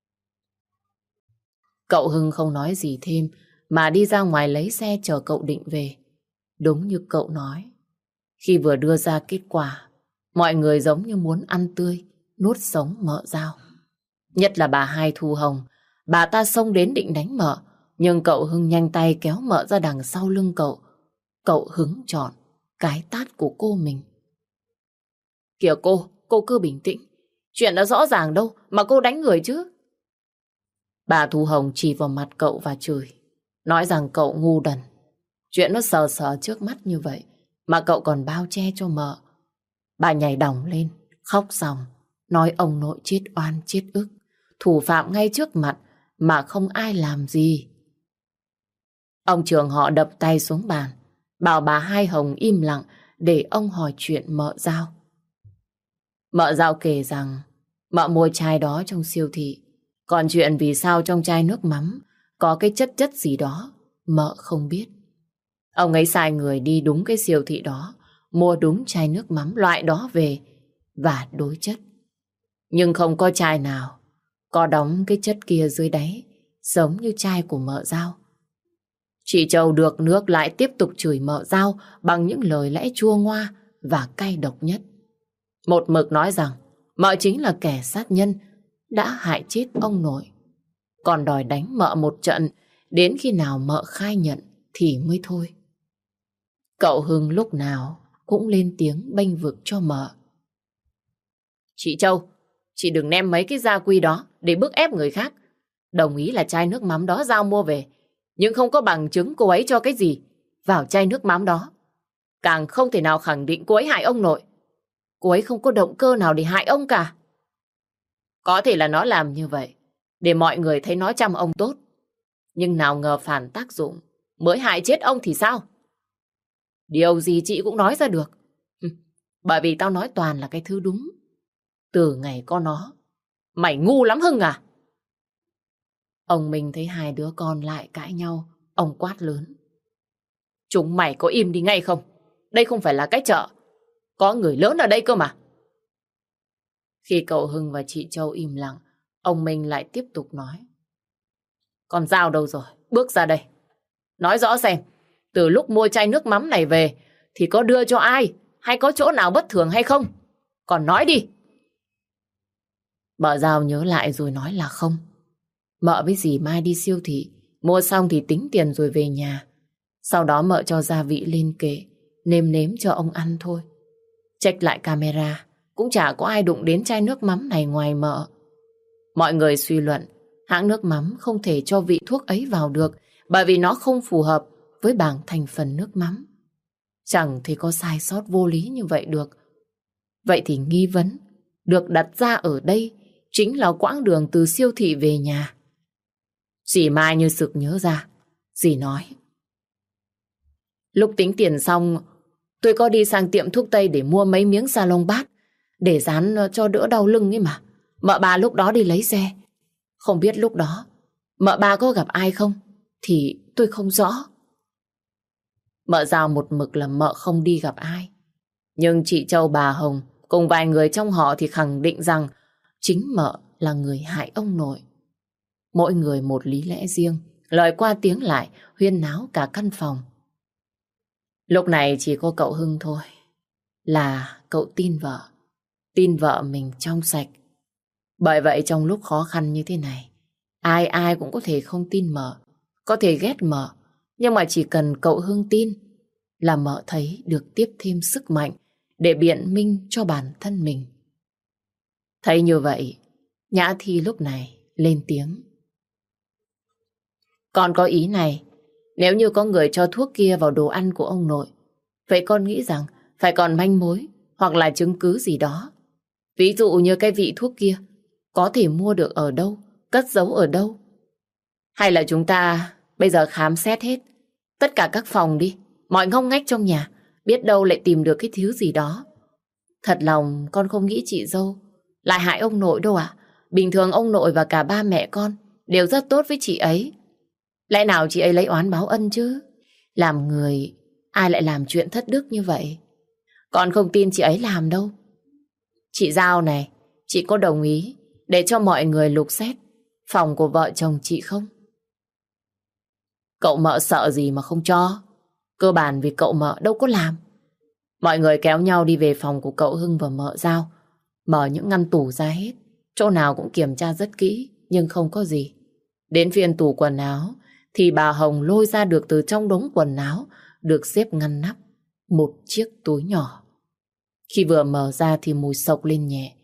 Cậu Hưng không nói gì thêm mà đi ra ngoài lấy xe chờ cậu Định về. Đúng như cậu nói, khi vừa đưa ra kết quả, mọi người giống như muốn ăn tươi nuốt sống mợ Giao. Nhất là bà Hai Thu Hồng. Bà ta xông đến định đánh mợ, nhưng cậu Hưng nhanh tay kéo mợ ra đằng sau lưng cậu. Cậu hứng chọn cái tát của cô mình. Kìa cô, cô cứ bình tĩnh. Chuyện đã rõ ràng đâu mà cô đánh người chứ. Bà Thu Hồng chỉ vào mặt cậu và chửi, nói rằng cậu ngu đần. Chuyện nó sờ sờ trước mắt như vậy mà cậu còn bao che cho mợ. Bà nhảy đỏng lên, khóc ròng, nói ông nội chết oan chết ức, thủ phạm ngay trước mặt mà không ai làm gì. Ông trưởng họ đập tay xuống bàn, bảo bà Hai Hồng im lặng để ông hỏi chuyện mợ Giao. Mợ Giao kể rằng mợ mua chai đó trong siêu thị, còn chuyện vì sao trong chai nước mắm có cái chất chất gì đó mợ không biết. Ông ấy sai người đi đúng cái siêu thị đó, mua đúng chai nước mắm loại đó về và đối chất. Nhưng không có chai nào có đóng cái chất kia dưới đáy giống như chai của mợ Giao. Chị Châu được nước lại tiếp tục chửi mợ Giao bằng những lời lẽ chua ngoa và cay độc nhất. Một mực nói rằng mợ chính là kẻ sát nhân đã hại chết ông nội, còn đòi đánh mợ một trận Đến khi nào mợ khai nhận thì mới thôi. Cậu Hưng lúc nào cũng lên tiếng bênh vực cho mợ. Chị Châu, chị đừng ném mấy cái gia quy đó để bức ép người khác. Đồng ý là chai nước mắm đó Giao mua về, nhưng không có bằng chứng cô ấy cho cái gì vào chai nước mắm đó. Càng không thể nào khẳng định cô ấy hại ông nội. Cô ấy không có động cơ nào để hại ông cả. Có thể là nó làm như vậy để mọi người thấy nó chăm ông tốt. Nhưng nào ngờ phản tác dụng mới hại chết ông thì sao? Điều gì chị cũng nói ra được. Bởi vì tao nói toàn là cái thứ đúng. Từ ngày có nó, mày ngu lắm Hưng à? Ông Minh thấy hai đứa con lại cãi nhau, ông quát lớn. Chúng mày có im đi ngay không? Đây không phải là cái chợ. Có người lớn ở đây cơ mà. Khi cậu Hưng và chị Châu im lặng, ông Minh lại tiếp tục nói. Con Giao đâu rồi? Bước ra đây. Nói rõ xem, từ lúc mua chai nước mắm này về thì có đưa cho ai hay có chỗ nào bất thường hay không? Còn nói đi. Mợ Giao nhớ lại rồi nói là không. Mợ với dì Mai đi siêu thị, mua xong thì tính tiền rồi về nhà. Sau đó mợ cho gia vị lên kệ, nêm nếm cho ông ăn thôi. Check lại camera, cũng chả có ai đụng đến chai nước mắm này ngoài mợ. Mọi người suy luận, hãng nước mắm không thể cho vị thuốc ấy vào được bởi vì nó không phù hợp với bảng thành phần nước mắm. Chẳng thì có sai sót vô lý như vậy được. Vậy thì nghi vấn được đặt ra ở đây chính là quãng đường từ siêu thị về nhà. Dì Mai như sực nhớ ra. Dì nói. Lúc tính tiền xong, tôi có đi sang tiệm thuốc tây để mua mấy miếng salon bát để dán cho đỡ đau lưng ấy mà. Mợ bà lúc đó đi lấy xe. Không biết lúc đó mợ bà có gặp ai không thì tôi không rõ. Mợ Giao một mực là mợ không đi gặp ai. Nhưng chị Châu, bà Hồng cùng vài người trong họ thì khẳng định rằng chính mợ là người hại ông nội. Mỗi người một lý lẽ riêng, lời qua tiếng lại, huyên náo cả căn phòng. Lúc này chỉ có cậu Hưng thôi là cậu tin vợ. Tin vợ mình trong sạch. Bởi vậy trong lúc khó khăn như thế này, ai ai cũng có thể không tin mợ, có thể ghét mợ, nhưng mà chỉ cần cậu Hưng tin là mợ thấy được tiếp thêm sức mạnh để biện minh cho bản thân mình. Thấy như vậy, Nhã Thi lúc này lên tiếng. Con có ý này, nếu như có người cho thuốc kia vào đồ ăn của ông nội, vậy con nghĩ rằng phải còn manh mối hoặc là chứng cứ gì đó. Ví dụ như cái vị thuốc kia có thể mua được ở đâu, cất giấu ở đâu. Hay là chúng ta bây giờ khám xét hết tất cả các phòng đi, mọi ngóc ngách trong nhà, biết đâu lại tìm được cái thứ gì đó. Thật lòng con không nghĩ chị dâu lại hại ông nội đâu ạ. Bình thường ông nội và cả ba mẹ con đều rất tốt với chị ấy. Lẽ nào chị ấy lấy oán báo ân chứ? Làm người, ai lại làm chuyện thất đức như vậy? Con không tin chị ấy làm đâu. Chị Giao này, chị có đồng ý để cho mọi người lục xét phòng của vợ chồng chị không? Cậu mợ sợ gì mà không cho? Cơ bản vì cậu mợ đâu có làm. Mọi người kéo nhau đi về phòng của cậu Hưng và mợ Giao, mở những ngăn tủ ra hết. Chỗ nào cũng kiểm tra rất kỹ, nhưng không có gì. Đến phiên tủ quần áo, thì bà Hồng lôi ra được từ trong đống quần áo, được xếp ngăn nắp, một chiếc túi nhỏ. Khi vừa mở ra thì mùi sộc lên nhẹ.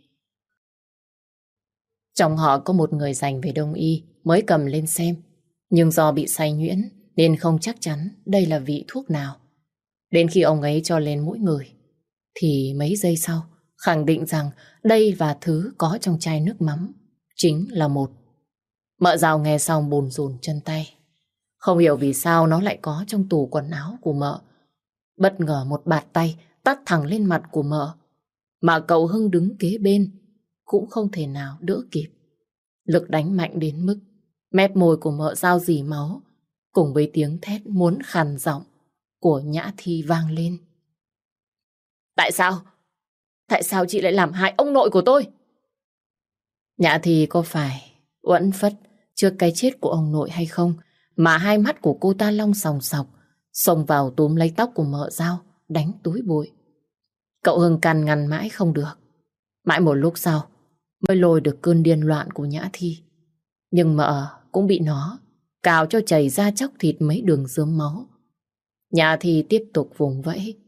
Trong họ có một người dành về đông y, mới cầm lên xem. Nhưng do bị say nhuyễn, nên không chắc chắn đây là vị thuốc nào. Đến khi ông ấy cho lên mũi người, thì mấy giây sau, khẳng định rằng đây và thứ có trong chai nước mắm chính là một. Mợ Giao nghe xong bồn rồn chân tay. Không hiểu vì sao nó lại có trong tủ quần áo của mợ. Bất ngờ một bạt tay tát thẳng lên mặt của mợ, mà cậu Hưng đứng kế bên cũng không thể nào đỡ kịp. Lực đánh mạnh đến mức mép môi của mợ Giao rỉ máu, cùng với tiếng thét muốn khàn giọng của Nhã Thi vang lên. Tại sao? Tại sao chị lại làm hại ông nội của tôi? Nhã Thi có phải uẩn phất trước cái chết của ông nội hay không, mà hai mắt của cô ta long sòng sọc, xông vào túm lấy tóc của mợ Giao, đánh túi bụi. Cậu Hưng can ngăn mãi không được. Mãi một lúc sau mới lôi được cơn điên loạn của Nhã Thi. Nhưng mợ cũng bị nó cào cho chảy ra chóc thịt mấy đường rớm máu. Nhã Thi tiếp tục vùng vẫy.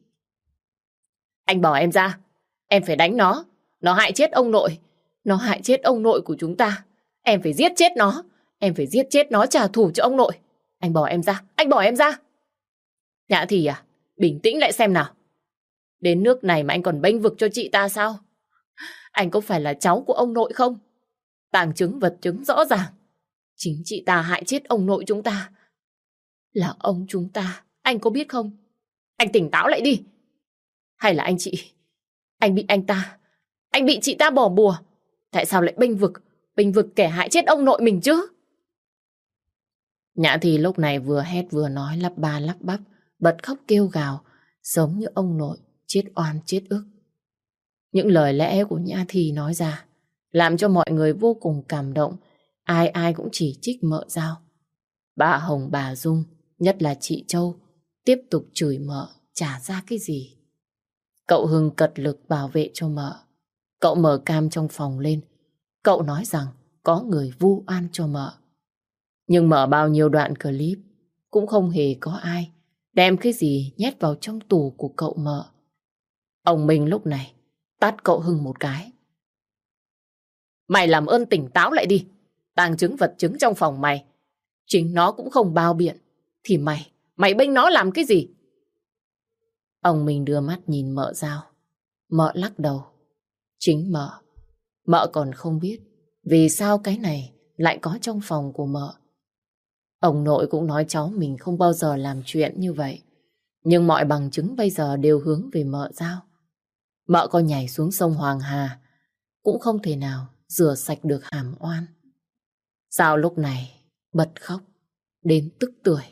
Anh bỏ em ra, em phải đánh nó. Nó hại chết ông nội. Nó hại chết ông nội của chúng ta. Em phải giết chết nó. Em phải giết chết nó trả thù cho ông nội. Anh bỏ em ra, anh bỏ em ra. Nhã Thi à, bình tĩnh lại xem nào. Đến nước này mà anh còn bênh vực cho chị ta sao? Anh có phải là cháu của ông nội không? Tàng chứng vật chứng rõ ràng. Chính chị ta hại chết ông nội chúng ta. Là ông chúng ta, anh có biết không? Anh tỉnh táo lại đi. Hay là anh chị, anh bị anh ta, anh bị chị ta bỏ bùa. Tại sao lại bênh vực, bênh vực kẻ hại chết ông nội mình chứ? Nhã Thi lúc này vừa hét vừa nói lắp ba lắp bắp, bật khóc kêu gào, giống như ông nội chết oan chết ức. Những lời lẽ của Nhã Thi nói ra làm cho mọi người vô cùng cảm động. Ai ai cũng chỉ trích Mợ Dao. Bà Hồng, bà Dung, nhất là chị Châu, tiếp tục chửi Mợ chả ra cái gì. Cậu Hưng cật lực bảo vệ cho Mợ. Cậu mở cam trong phòng lên. Cậu nói rằng có người vu oan cho Mợ. Nhưng mở bao nhiêu đoạn clip cũng không hề có ai đem cái gì nhét vào trong tủ của cậu Mợ. Ông Minh lúc này tát cậu Hưng một cái. Mày làm ơn tỉnh táo lại đi. Tàng chứng vật chứng trong phòng mày, chính nó cũng không bao biện. Thì mày, mày bênh nó làm cái gì? Ông Minh đưa mắt nhìn Mợ Dao. Mợ lắc đầu. Chính Mợ, Mợ còn không biết vì sao cái này lại có trong phòng của Mợ. Ông nội cũng nói cháu mình không bao giờ làm chuyện như vậy. Nhưng mọi bằng chứng bây giờ đều hướng về Mợ Dao. Mợ có nhảy xuống sông Hoàng Hà cũng không thể nào rửa sạch được hàm oan. Dao lúc này bật khóc đến tức tưởi.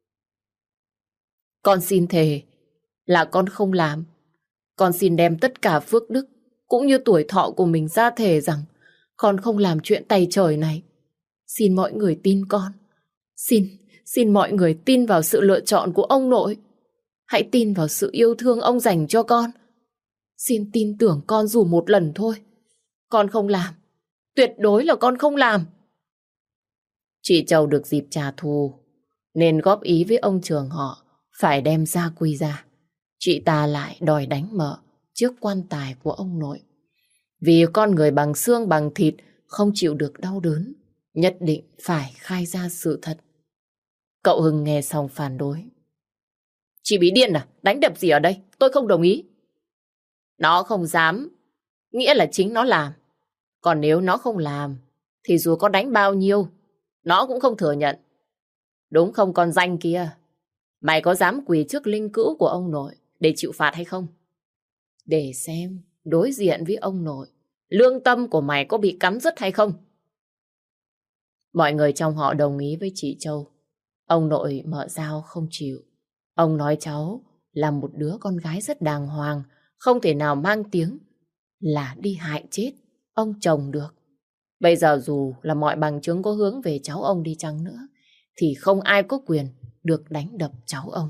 Con xin thề là con không làm. Con xin đem tất cả phước đức cũng như tuổi thọ của mình ra thề rằng con không làm chuyện tày trời này. Xin mọi người tin con. Xin, xin mọi người tin vào sự lựa chọn của ông nội. Hãy tin vào sự yêu thương ông dành cho con. Xin tin tưởng con dù một lần thôi. Con không làm. Tuyệt đối là con không làm. Chị Châu được dịp trả thù nên góp ý với ông trường họ phải đem gia quy ra. Chị ta lại đòi đánh Mợ trước quan tài của ông nội. Vì con người bằng xương bằng thịt không chịu được đau đớn, nhất định phải khai ra sự thật. Cậu Hưng nghe xong phản đối. Chị bị điên à? Đánh đập gì ở đây? Tôi không đồng ý. Nó không dám, nghĩa là chính nó làm. Còn nếu nó không làm, thì dù có đánh bao nhiêu, nó cũng không thừa nhận. Đúng không con danh kia? Mày có dám quỳ trước linh cữu của ông nội để chịu phạt hay không? Để xem đối diện với ông nội, lương tâm của mày có bị cắn rứt hay không? Mọi người trong họ đồng ý với chị Châu. Ông nội Mợ Dao không chịu. Ông nói cháu là một đứa con gái rất đàng hoàng, không thể nào mang tiếng là đi hại chết ông chồng được. Bây giờ dù là mọi bằng chứng có hướng về cháu ông đi chăng nữa, thì không ai có quyền được đánh đập cháu ông.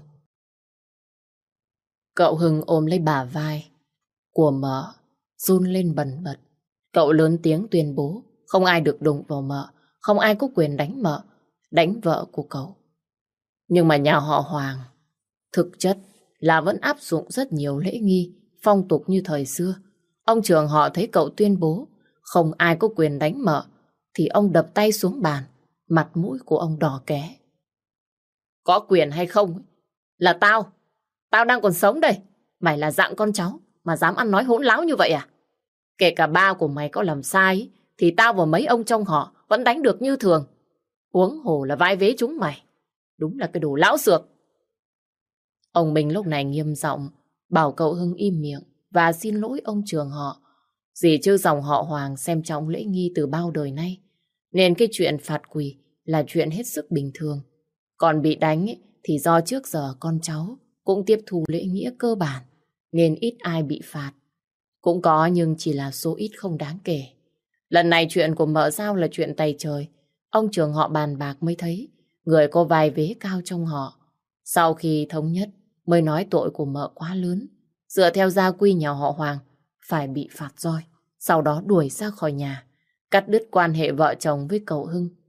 Cậu Hưng ôm lấy bả vai của Mợ, run lên bần bật. Cậu lớn tiếng tuyên bố không ai được đụng vào Mợ, không ai có quyền đánh Mợ, đánh vợ của cậu. Nhưng mà nhà họ Hoàng thực chất là vẫn áp dụng rất nhiều lễ nghi, phong tục như thời xưa. Ông trưởng họ thấy cậu tuyên bố không ai có quyền đánh Mợ, thì ông đập tay xuống bàn, mặt mũi của ông đỏ ké. Có quyền hay không là tao, tao đang còn sống đây. Mày là dạng con cháu mà dám ăn nói hỗn láo như vậy à? Kể cả ba của mày có làm sai thì tao và mấy ông trong họ vẫn đánh được như thường. Huống hồ là vai vế chúng mày. Đúng là cái đồ lão xược. Ông Minh lúc này nghiêm giọng bảo cậu Hưng im miệng và xin lỗi ông trường họ. Gì chứ dòng họ Hoàng xem trọng lễ nghi từ bao đời nay, nên cái chuyện phạt quỳ là chuyện hết sức bình thường. Còn bị đánh ấy, thì do trước giờ con cháu cũng tiếp thu lễ nghĩa cơ bản, nên ít ai bị phạt. Cũng có nhưng chỉ là số ít không đáng kể. Lần này chuyện của Mợ Dao là chuyện tày trời. Ông trường họ bàn bạc mới thấy người có vài vế cao trong họ. Sau khi thống nhất mới nói tội của Mợ quá lớn. Dựa theo gia quy nhà họ Hoàng phải bị phạt roi, sau đó đuổi ra khỏi nhà, cắt đứt quan hệ vợ chồng với cậu Hưng.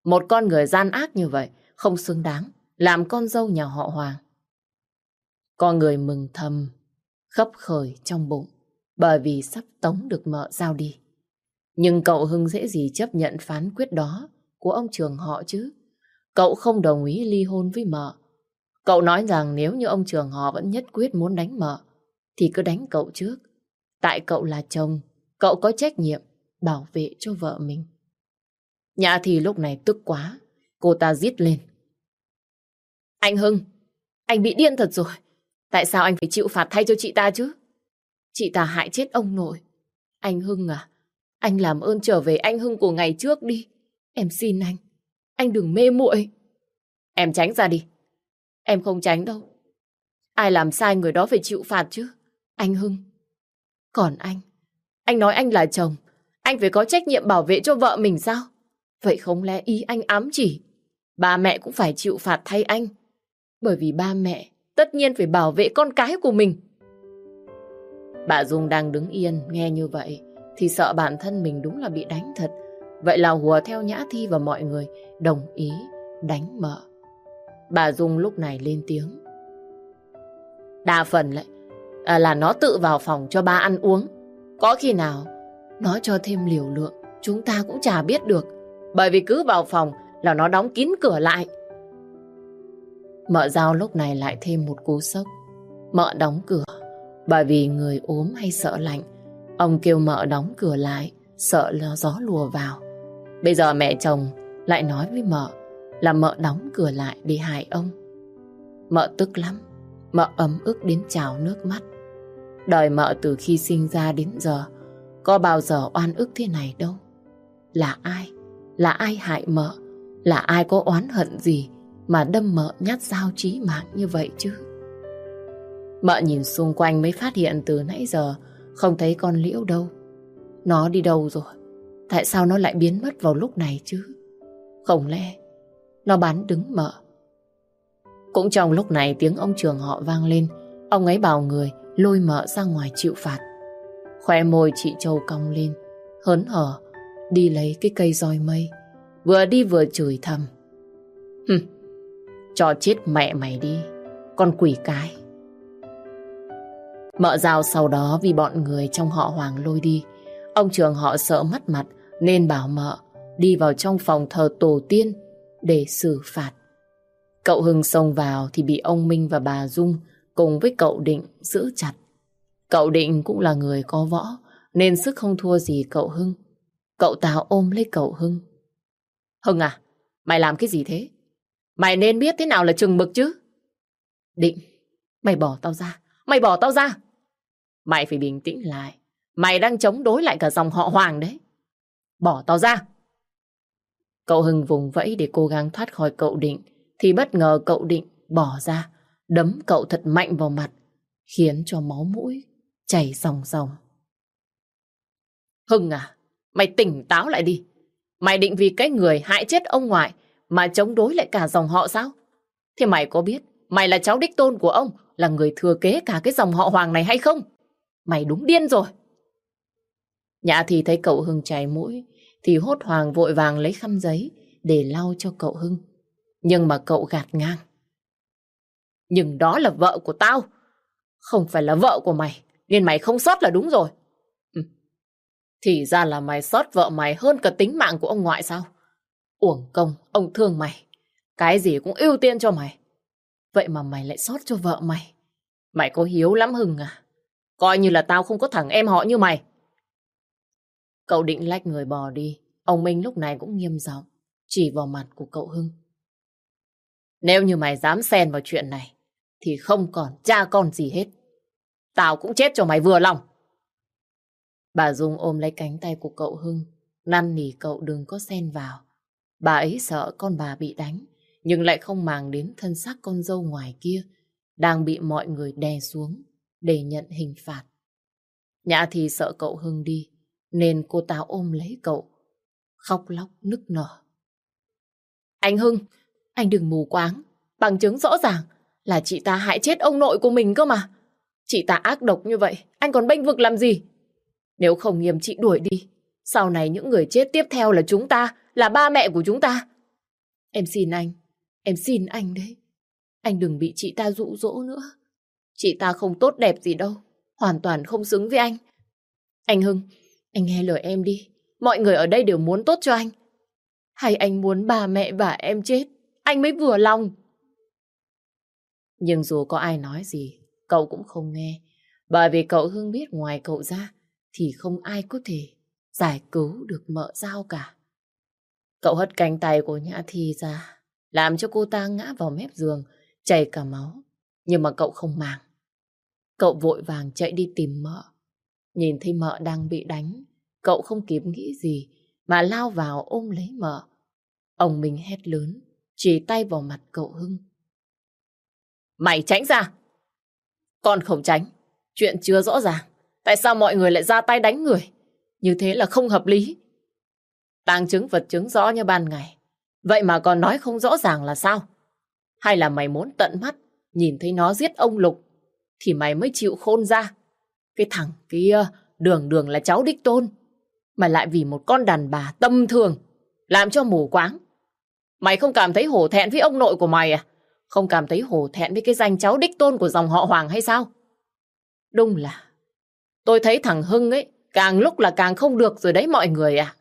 Một con người gian ác như vậy không xứng đáng làm con dâu nhà họ Hoàng. Con người mừng thầm, khấp khởi trong bụng, bởi vì sắp tống được mợ giao đi. Nhưng cậu Hưng dễ gì chấp nhận phán quyết đó của ông trưởng họ chứ. Cậu không đồng ý ly hôn với mợ. Cậu nói rằng nếu như ông trưởng họ vẫn nhất quyết muốn đánh mợ, thì cứ đánh cậu trước. Tại cậu là chồng, cậu có trách nhiệm bảo vệ cho vợ mình. Nhã Thi lúc này tức quá, cô ta rít lên. Anh Hưng, anh bị điên thật rồi. Tại sao anh phải chịu phạt thay cho chị ta chứ? Chị ta hại chết ông nội. Anh Hưng à, anh làm ơn trở về anh Hưng của ngày trước đi. Em xin anh, anh đừng mê muội. Em tránh ra đi. Em không tránh đâu. Ai làm sai người đó phải chịu phạt chứ. Anh Hưng. Còn anh, anh nói anh là chồng, anh phải có trách nhiệm bảo vệ cho vợ mình sao? Vậy không lẽ ý anh ám chỉ ba mẹ cũng phải chịu phạt thay anh? Bởi vì ba mẹ tất nhiên phải bảo vệ con cái của mình. Bà Dung đang đứng yên nghe như vậy thì sợ bản thân mình đúng là bị đánh thật. Vậy là hùa theo Nhã Thi và mọi người đồng ý đánh mợ. Bà Dung lúc này lên tiếng. Đa phần lại à, là nó tự vào phòng cho ba ăn uống. Có khi nào nó cho thêm liều lượng chúng ta cũng chả biết được. Bởi vì cứ vào phòng là nó đóng kín cửa lại. Mợ Giao lúc này lại thêm một cú sốc. Mợ đóng cửa bởi vì người ốm hay sợ lạnh. Ông kêu mợ đóng cửa lại, sợ là gió lùa vào. Bây giờ mẹ chồng lại nói với mợ là mợ đóng cửa lại để hại ông. Mợ tức lắm, mợ ấm ức đến trào nước mắt. Đời mợ từ khi sinh ra đến giờ có bao giờ oan ức thế này đâu. Là ai? Là ai hại mợ? Là ai có oán hận gì mà đâm mợ nhát dao chí mạng như vậy chứ? Mợ nhìn xung quanh mới phát hiện từ nãy giờ không thấy con Liễu đâu. Nó đi đâu rồi? Tại sao nó lại biến mất vào lúc này chứ? Không lẽ nó bán đứng mợ? Cũng trong lúc này tiếng ông trưởng họ vang lên. Ông ấy bảo người lôi mợ ra ngoài chịu phạt. Khoe môi chị Châu cong lên, hớn hở đi lấy cái cây roi mây, vừa đi vừa chửi thầm. Hừm, cho chết mẹ mày đi, con quỷ cái. Mợ Giao sau đó vì bọn người trong họ Hoàng lôi đi, ông trưởng họ sợ mất mặt nên bảo mợ đi vào trong phòng thờ tổ tiên để xử phạt. Cậu Hưng xông vào thì bị ông Minh và bà Dung cùng với cậu Định giữ chặt. Cậu Định cũng là người có võ nên sức không thua gì cậu Hưng. Cậu ta ôm lấy cậu Hưng. Hưng à, mày làm cái gì thế? Mày nên biết thế nào là chừng mực chứ. Định, mày bỏ tao ra. Mày bỏ tao ra. Mày phải bình tĩnh lại. Mày đang chống đối lại cả dòng họ Hoàng đấy. Bỏ tao ra. Cậu Hưng vùng vẫy để cố gắng thoát khỏi cậu Định thì bất ngờ cậu Định bỏ ra, đấm cậu thật mạnh vào mặt, khiến cho máu mũi chảy ròng ròng. Hưng à, mày tỉnh táo lại đi. Mày định vì cái người hại chết ông ngoại mà chống đối lại cả dòng họ sao? Thế mày có biết mày là cháu đích tôn của ông, là người thừa kế cả cái dòng họ Hoàng này hay không? Mày đúng điên rồi. Nhã Thi thấy cậu Hưng chảy mũi thì hốt hoảng vội vàng lấy khăn giấy để lau cho cậu Hưng. Nhưng mà cậu gạt ngang. Nhưng đó là vợ của tao, không phải là vợ của mày, nên mày không sót là đúng rồi. Ừ. Thì ra là mày sót vợ mày hơn cả tính mạng của ông ngoại sao? Uổng công, ông thương mày, cái gì cũng ưu tiên cho mày. Vậy mà mày lại sót cho vợ mày. Mày có hiếu lắm Hưng à? Coi như là tao không có thằng em họ như mày. Cậu Định lách người bò đi. Ông Minh lúc này cũng nghiêm giọng chỉ vào mặt của cậu Hưng. Nếu như mày dám xen vào chuyện này thì không còn cha con gì hết. Tao cũng chết cho mày vừa lòng. Bà Dung ôm lấy cánh tay của cậu Hưng, năn nỉ cậu đừng có xen vào. Bà ấy sợ con bà bị đánh, nhưng lại không màng đến thân xác con dâu ngoài kia đang bị mọi người đè xuống để nhận hình phạt. Nhã Thi sợ cậu Hưng đi nên cô ta ôm lấy cậu, khóc lóc nức nở. Anh Hưng, anh đừng mù quáng. Bằng chứng rõ ràng là chị ta hại chết ông nội của mình cơ mà. Chị ta ác độc như vậy, anh còn bênh vực làm gì? Nếu không nghiêm trị đuổi đi, sau này những người chết tiếp theo là chúng ta, là ba mẹ của chúng ta. Em xin anh, em xin anh đấy. Anh đừng bị chị ta dụ dỗ nữa. Chị ta không tốt đẹp gì đâu, hoàn toàn không xứng với anh. Anh Hưng, anh nghe lời em đi. Mọi người ở đây đều muốn tốt cho anh. Hay anh muốn ba mẹ và em chết, anh mới vừa lòng. Nhưng dù có ai nói gì, cậu cũng không nghe. Bởi vì cậu Hưng biết ngoài cậu ra thì không ai có thể giải cứu được mợ Dao cả. Cậu hất cánh tay của Nhã Thi ra, làm cho cô ta ngã vào mép giường, chảy cả máu. Nhưng mà cậu không màng. Cậu vội vàng chạy đi tìm mợ. Nhìn thấy mợ đang bị đánh, cậu không kịp nghĩ gì mà lao vào ôm lấy mợ. Ông Minh hét lớn, chỉ tay vào mặt cậu Hưng. Mày tránh ra! Con không tránh. Chuyện chưa rõ ràng. Tại sao mọi người lại ra tay đánh người? Như thế là không hợp lý. Tàng chứng vật chứng rõ như ban ngày. Vậy mà còn nói không rõ ràng là sao? Hay là mày muốn tận mắt nhìn thấy nó giết ông Lục thì mày mới chịu khôn ra? Cái thằng kia đường đường là cháu đích tôn, mà lại vì một con đàn bà tâm thường làm cho mù quáng. Mày không cảm thấy hổ thẹn với ông nội của mày à? Không cảm thấy hổ thẹn với cái danh cháu đích tôn của dòng họ Hoàng hay sao? Đúng là tôi thấy thằng Hưng ấy càng lúc là càng không được rồi đấy mọi người ạ.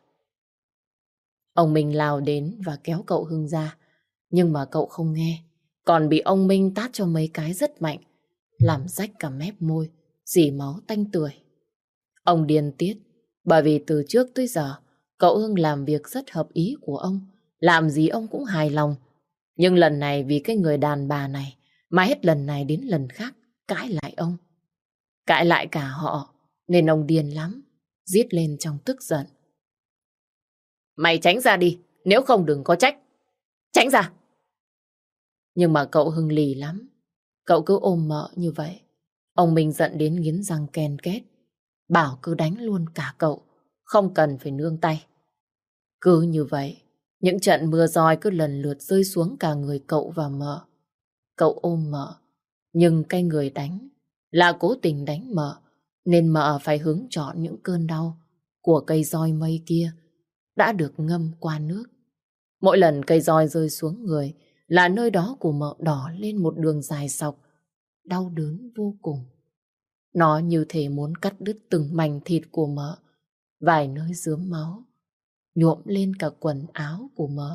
Ông Minh lao đến và kéo cậu Hưng ra. Nhưng mà cậu không nghe, còn bị ông Minh tát cho mấy cái rất mạnh, làm rách cả mép môi, rỉ máu tanh tưởi. Ông điên tiết, bởi vì từ trước tới giờ cậu Hưng làm việc rất hợp ý của ông, làm gì ông cũng hài lòng. Nhưng lần này vì cái người đàn bà này mà hết lần này đến lần khác cãi lại ông. Cãi lại cả họ, nên ông điên lắm, giết lên trong tức giận. Mày tránh ra đi, nếu không đừng có trách. Tránh ra! Nhưng mà cậu Hưng lì lắm, cậu cứ ôm mợ như vậy. Ông Minh giận đến nghiến răng ken két, bảo cứ đánh luôn cả cậu, không cần phải nương tay. Cứ như vậy, những trận mưa roi cứ lần lượt rơi xuống cả người cậu và mợ. Cậu ôm mợ, nhưng cái người đánh là cố tình đánh mợ, nên mợ phải hứng chọn những cơn đau của cây roi mây kia đã được ngâm qua nước. Mỗi lần cây roi rơi xuống người là nơi đó của mợ đỏ lên một đường dài sọc, đau đớn vô cùng. Nó như thể muốn cắt đứt từng mảnh thịt của mợ, vài nơi rướm máu, nhuộm lên cả quần áo của mợ.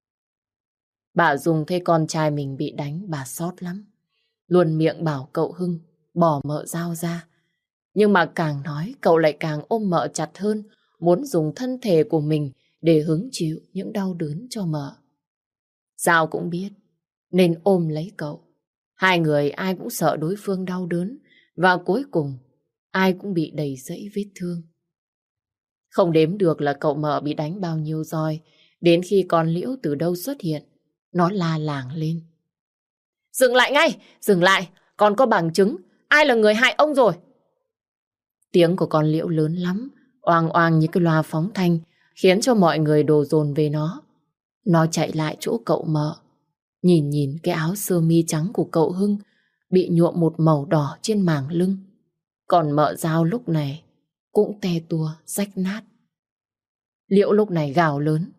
Bà Dung thấy con trai mình bị đánh, bà xót lắm. Luôn miệng bảo cậu Hưng bỏ mợ Dao ra. Nhưng mà càng nói cậu lại càng ôm mợ chặt hơn, muốn dùng thân thể của mình để hứng chịu những đau đớn cho mợ. Dao cũng biết nên ôm lấy cậu. Hai người ai cũng sợ đối phương đau đớn, và cuối cùng ai cũng bị đầy dẫy vết thương. Không đếm được là cậu mợ bị đánh bao nhiêu roi. Đến khi con Liễu từ đâu xuất hiện, nó la làng lên. Dừng lại ngay, dừng lại, con có bằng chứng, ai là người hại ông rồi. Tiếng của con Liễu lớn lắm, oang oang như cái loa phóng thanh, khiến cho mọi người đổ dồn về nó. Nó chạy lại chỗ cậu mợ, nhìn nhìn cái áo sơ mi trắng của cậu Hưng bị nhuộm một màu đỏ trên màng lưng. Còn mợ Dao lúc này cũng te tua, rách nát. Liễu lúc này gào lớn.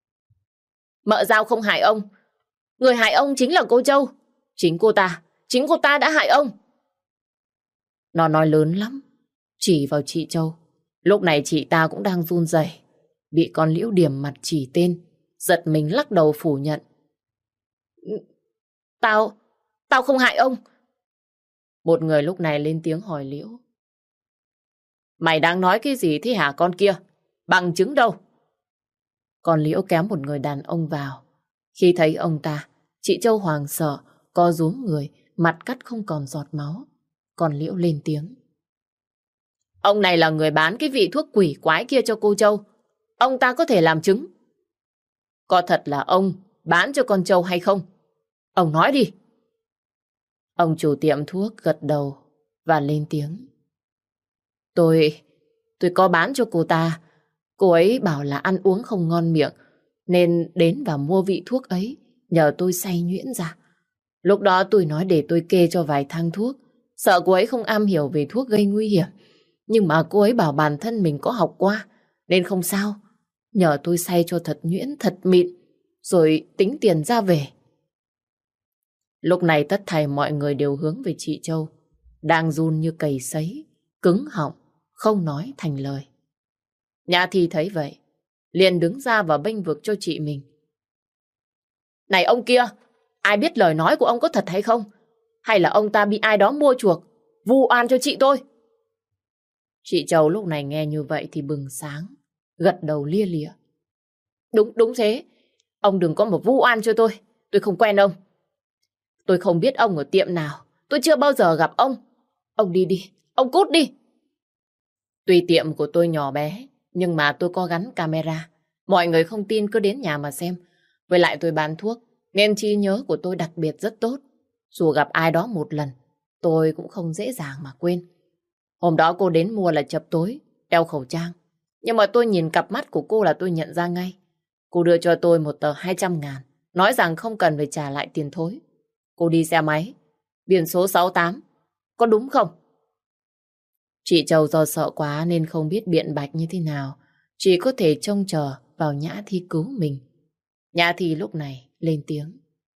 Mợ Dao không hại ông. Người hại ông chính là cô Châu. Chính cô ta, chính cô ta đã hại ông. Nó nói lớn lắm, chỉ vào chị Châu. Lúc này chị ta cũng đang run rẩy, bị con Liễu điểm mặt chỉ tên, giật mình lắc đầu phủ nhận. Tao, tao không hại ông. Một người lúc này lên tiếng hỏi Liễu. Mày đang nói cái gì thế hả con kia? Bằng chứng đâu? Còn Liễu kéo một người đàn ông vào. Khi thấy ông ta, chị Châu hoảng sợ, co rúm người, mặt cắt không còn giọt máu. Còn Liễu lên tiếng. Ông này là người bán cái vị thuốc quỷ quái kia cho cô Châu. Ông ta có thể làm chứng. Có thật là ông bán cho con Châu hay không? Ông nói đi. Ông chủ tiệm thuốc gật đầu và lên tiếng. Tôi, tôi có bán cho cô ta. Cô ấy bảo là ăn uống không ngon miệng, nên đến và mua vị thuốc ấy, nhờ tôi xay nhuyễn ra. Lúc đó tôi nói để tôi kê cho vài thang thuốc, sợ cô ấy không am hiểu về thuốc gây nguy hiểm. Nhưng mà cô ấy bảo bản thân mình có học qua, nên không sao. Nhờ tôi xay cho thật nhuyễn, thật mịn. rồi tính tiền ra về. Lúc này tất thảy mọi người đều hướng về chị Châu, đang run như cầy sấy, cứng họng, không nói thành lời. Nhã Thi thấy vậy, liền đứng ra và bênh vực cho chị mình. Này ông kia, ai biết lời nói của ông có thật hay không? Hay là ông ta bị ai đó mua chuộc, vu oan cho chị tôi? Chị Châu lúc này nghe như vậy thì bừng sáng, gật đầu lia lịa. Đúng, đúng thế. Ông đừng có một vu oan cho tôi. Tôi không quen ông. Tôi không biết ông ở tiệm nào. Tôi chưa bao giờ gặp ông. Ông đi đi, ông cút đi. Tuy tiệm của tôi nhỏ bé, nhưng mà tôi có gắn camera. Mọi người không tin cứ đến nhà mà xem. Với lại tôi bán thuốc, nên trí nhớ của tôi đặc biệt rất tốt. Dù gặp ai đó một lần, tôi cũng không dễ dàng mà quên. Hôm đó cô đến mua là chập tối, đeo khẩu trang. Nhưng mà tôi nhìn cặp mắt của cô là tôi nhận ra ngay. Cô đưa cho tôi một tờ hai trăm ngàn, nói rằng không cần phải trả lại tiền thối. Cô đi xe máy, biển số sáu tám, có đúng không? Chị Châu do sợ quá nên không biết biện bạch như thế nào, chỉ có thể trông chờ vào Nhã Thi cứu mình. Nhã Thi lúc này lên tiếng.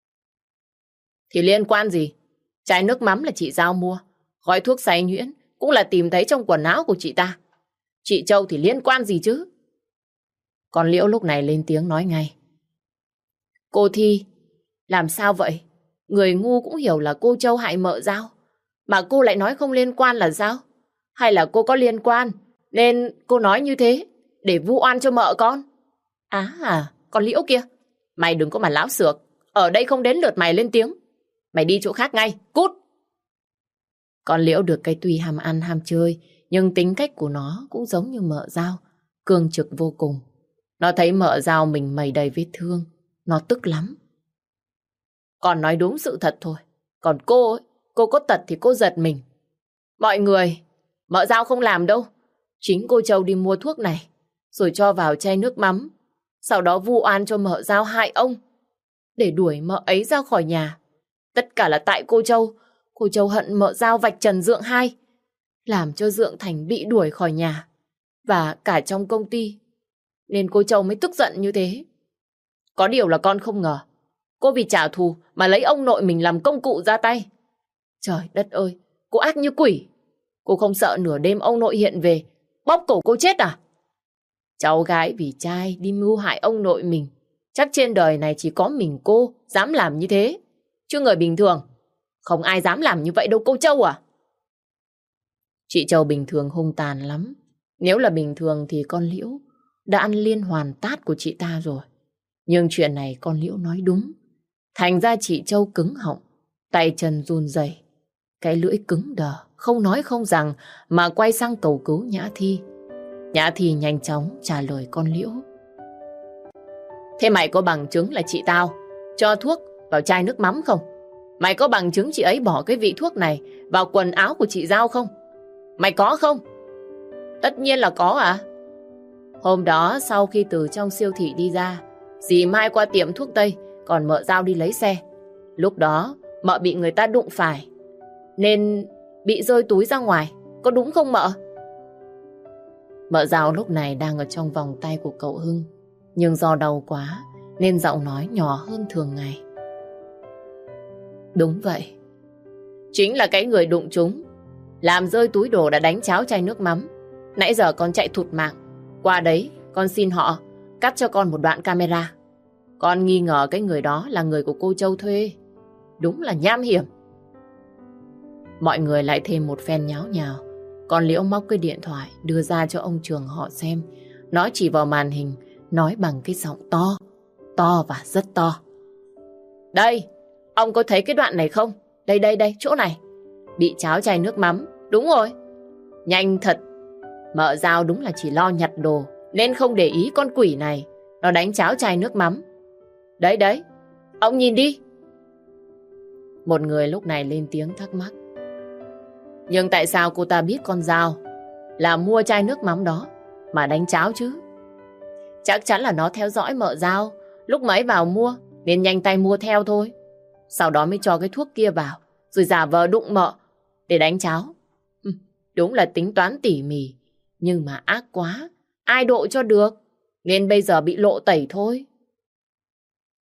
Thì liên quan gì? Chai nước mắm là chị Giao mua, gói thuốc xay nhuyễn cũng là tìm thấy trong quần áo của chị ta. Chị Châu thì liên quan gì chứ? Còn Liễu lúc này lên tiếng nói ngay. Cô Thi, làm sao vậy? Người ngu cũng hiểu là cô Châu hại mợ Giao, mà cô lại nói không liên quan là sao? Hay là cô có liên quan nên cô nói như thế để vu oan cho mợ con? Á à, con Liễu kia, mày đừng có mà láo xược. Ở đây không đến lượt mày lên tiếng. Mày đi chỗ khác ngay, cút. Con Liễu được cái tuy ham ăn ham chơi, nhưng tính cách của nó cũng giống như mợ Giao, cương trực vô cùng. Nó thấy mợ Giao mình mày đầy vết thương, nó tức lắm. Con nói đúng sự thật thôi. Còn cô ấy, cô có tật thì cô giật mình. Mọi người, mợ Giao không làm đâu. Chính cô Châu đi mua thuốc này, rồi cho vào chai nước mắm. Sau đó vu oan cho mợ Giao hại ông, để đuổi mợ ấy ra khỏi nhà. Tất cả là tại cô Châu. Cô Châu hận mợ Giao vạch trần Dượng hai, làm cho Dượng Thành bị đuổi khỏi nhà, và cả trong công ty. Nên cô Châu mới tức giận như thế. Có điều là con không ngờ cô vì trả thù mà lấy ông nội mình làm công cụ ra tay. Trời đất ơi, cô ác như quỷ. Cô không sợ nửa đêm ông nội hiện về bóp cổ cô chết à? Cháu gái vì trai đi mưu hại ông nội mình, chắc trên đời này chỉ có mình cô dám làm như thế. Chứ người bình thường không ai dám làm như vậy đâu cô Châu à. Chị Châu bình thường hung tàn lắm. Nếu là bình thường thì con Liễu đã ăn liên hoàn tát của chị ta rồi. Nhưng chuyện này con Liễu nói đúng. Thành ra chị Châu cứng họng, tay chân run rẩy, cái lưỡi cứng đờ, không nói không rằng mà quay sang cầu cứu Nhã Thi. Nhã Thi nhanh chóng trả lời con Liễu. Thế mày có bằng chứng là chị tao cho thuốc vào chai nước mắm không? Mày có bằng chứng chị ấy bỏ cái vị thuốc này vào quần áo của chị Giao không? Mày có không? Tất nhiên là có à. Hôm đó sau khi từ trong siêu thị đi ra, dì Mai qua tiệm thuốc Tây, còn mợ Giao đi lấy xe. Lúc đó mợ bị người ta đụng phải nên bị rơi túi ra ngoài. Có đúng không mợ? Mợ Giao lúc này đang ở trong vòng tay của cậu Hưng, nhưng do đau quá nên giọng nói nhỏ hơn thường ngày. Đúng vậy. Chính là cái người đụng chúng, làm rơi túi đồ đã đánh cháo chai nước mắm. Nãy giờ con chạy thụt mạng qua đấy, con xin họ cắt cho con một đoạn camera. Con nghi ngờ cái người đó là người của cô Châu thuê. Đúng là nham hiểm. Mọi người lại thêm một phen nháo nhào. Còn Liễu móc cái điện thoại đưa ra cho ông Trường họ xem. Nó chỉ vào màn hình, nói bằng cái giọng to, to và rất to. Đây, ông có thấy cái đoạn này không? Đây đây đây, chỗ này. Bị cháo chai nước mắm, đúng rồi. Nhanh thật. Mợ Giao đúng là chỉ lo nhặt đồ nên không để ý con quỷ này nó đánh cháo chai nước mắm. Đấy đấy, ông nhìn đi. Một người lúc này lên tiếng thắc mắc. Nhưng tại sao cô ta biết con Giao là mua chai nước mắm đó mà đánh cháo chứ? Chắc chắn là nó theo dõi mợ Giao lúc mà ấy vào mua nên nhanh tay mua theo thôi. Sau đó mới cho cái thuốc kia vào rồi giả vờ đụng mợ để đánh cháo. Đúng là tính toán tỉ mỉ, nhưng mà ác quá, ai độ cho được, nên bây giờ bị lộ tẩy thôi.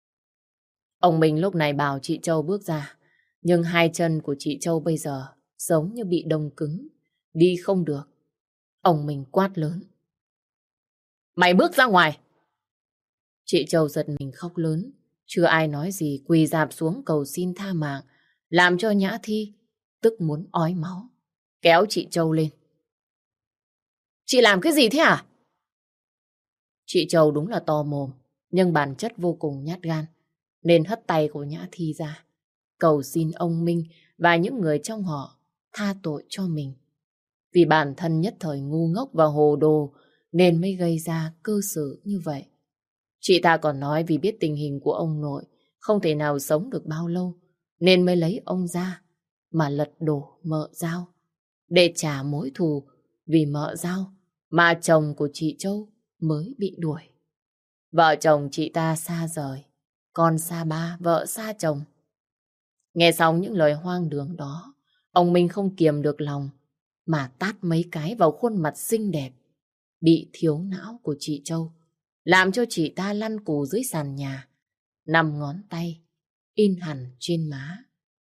Ông Minh lúc này bảo chị Châu bước ra. Nhưng hai chân của chị Châu bây giờ giống như bị đông cứng. Đi không được. Ông Minh quát lớn. Mày bước ra ngoài! Chị Châu giật mình khóc lớn. Chưa ai nói gì, quỳ rạp xuống cầu xin tha mạng. Làm cho Nhã Thi tức muốn ói máu. Kéo chị Châu lên. Chị làm cái gì thế hả? Chị Châu đúng là to mồm, nhưng bản chất vô cùng nhát gan, nên hất tay của Nhã Thi ra, cầu xin ông Minh và những người trong họ tha tội cho mình. Vì bản thân nhất thời ngu ngốc và hồ đồ nên mới gây ra cơ sự như vậy. Chị ta còn nói vì biết tình hình của ông nội không thể nào sống được bao lâu, nên mới lấy ông ra mà lật đổ mợ Giao để trả mối thù vì mợ Giao mà chồng của chị Châu mới bị đuổi. Vợ chồng chị ta xa rời, con xa ba, vợ xa chồng. Nghe xong những lời hoang đường đó, ông Minh không kiềm được lòng mà tát mấy cái vào khuôn mặt xinh đẹp bị thiếu não của chị Châu, làm cho chị ta lăn cù dưới sàn nhà, năm ngón tay in hẳn trên má.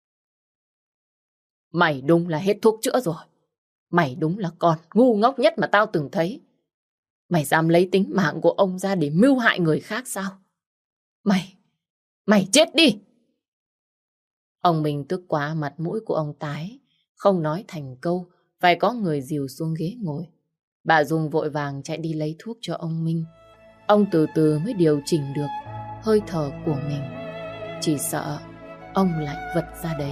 Mày đúng là hết thuốc chữa rồi. Mày đúng là con ngu ngốc nhất mà tao từng thấy. Mày dám lấy tính mạng của ông ra để mưu hại người khác sao? Mày, mày chết đi! Ông Minh tức quá, mặt mũi của ông tái, không nói thành câu, phải có người dìu xuống ghế ngồi. Bà Dung vội vàng chạy đi lấy thuốc cho ông Minh. Ông từ từ mới điều chỉnh được hơi thở của mình. Chỉ sợ ông lại vật ra đấy.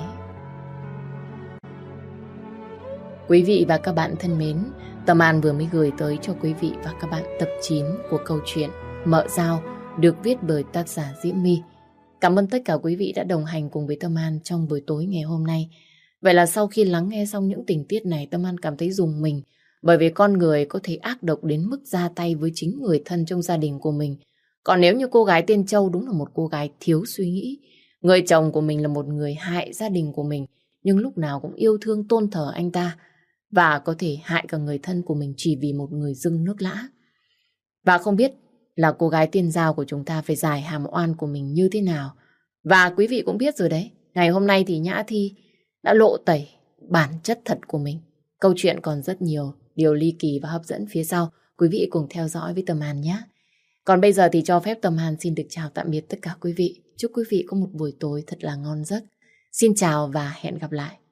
Quý vị và các bạn thân mến, Tâm An vừa mới gửi tới cho quý vị và các bạn tập chín của câu chuyện Mợ Giao được viết bởi tác giả Diễm My. Cảm ơn tất cả quý vị đã đồng hành cùng với Tâm An trong buổi tối ngày hôm nay. Vậy là sau khi lắng nghe xong những tình tiết này, Tâm An cảm thấy rùng mình, bởi vì con người có thể ác độc đến mức ra tay với chính người thân trong gia đình của mình. Còn nếu như cô gái tên Châu đúng là một cô gái thiếu suy nghĩ, người chồng của mình là một người hại gia đình của mình, nhưng lúc nào cũng yêu thương tôn thờ anh ta, và có thể hại cả người thân của mình chỉ vì một người dưng nước lã. Và không biết là cô gái tiên Giao của chúng ta phải giải hàm oan của mình như thế nào. Và quý vị cũng biết rồi đấy, ngày hôm nay thì Nhã Thi đã lộ tẩy bản chất thật của mình. Câu chuyện còn rất nhiều điều ly kỳ và hấp dẫn phía sau. Quý vị cùng theo dõi với Tâm An nhé. Còn bây giờ thì cho phép Tâm An xin được chào tạm biệt tất cả quý vị. Chúc quý vị có một buổi tối thật là ngon giấc. Xin chào và hẹn gặp lại.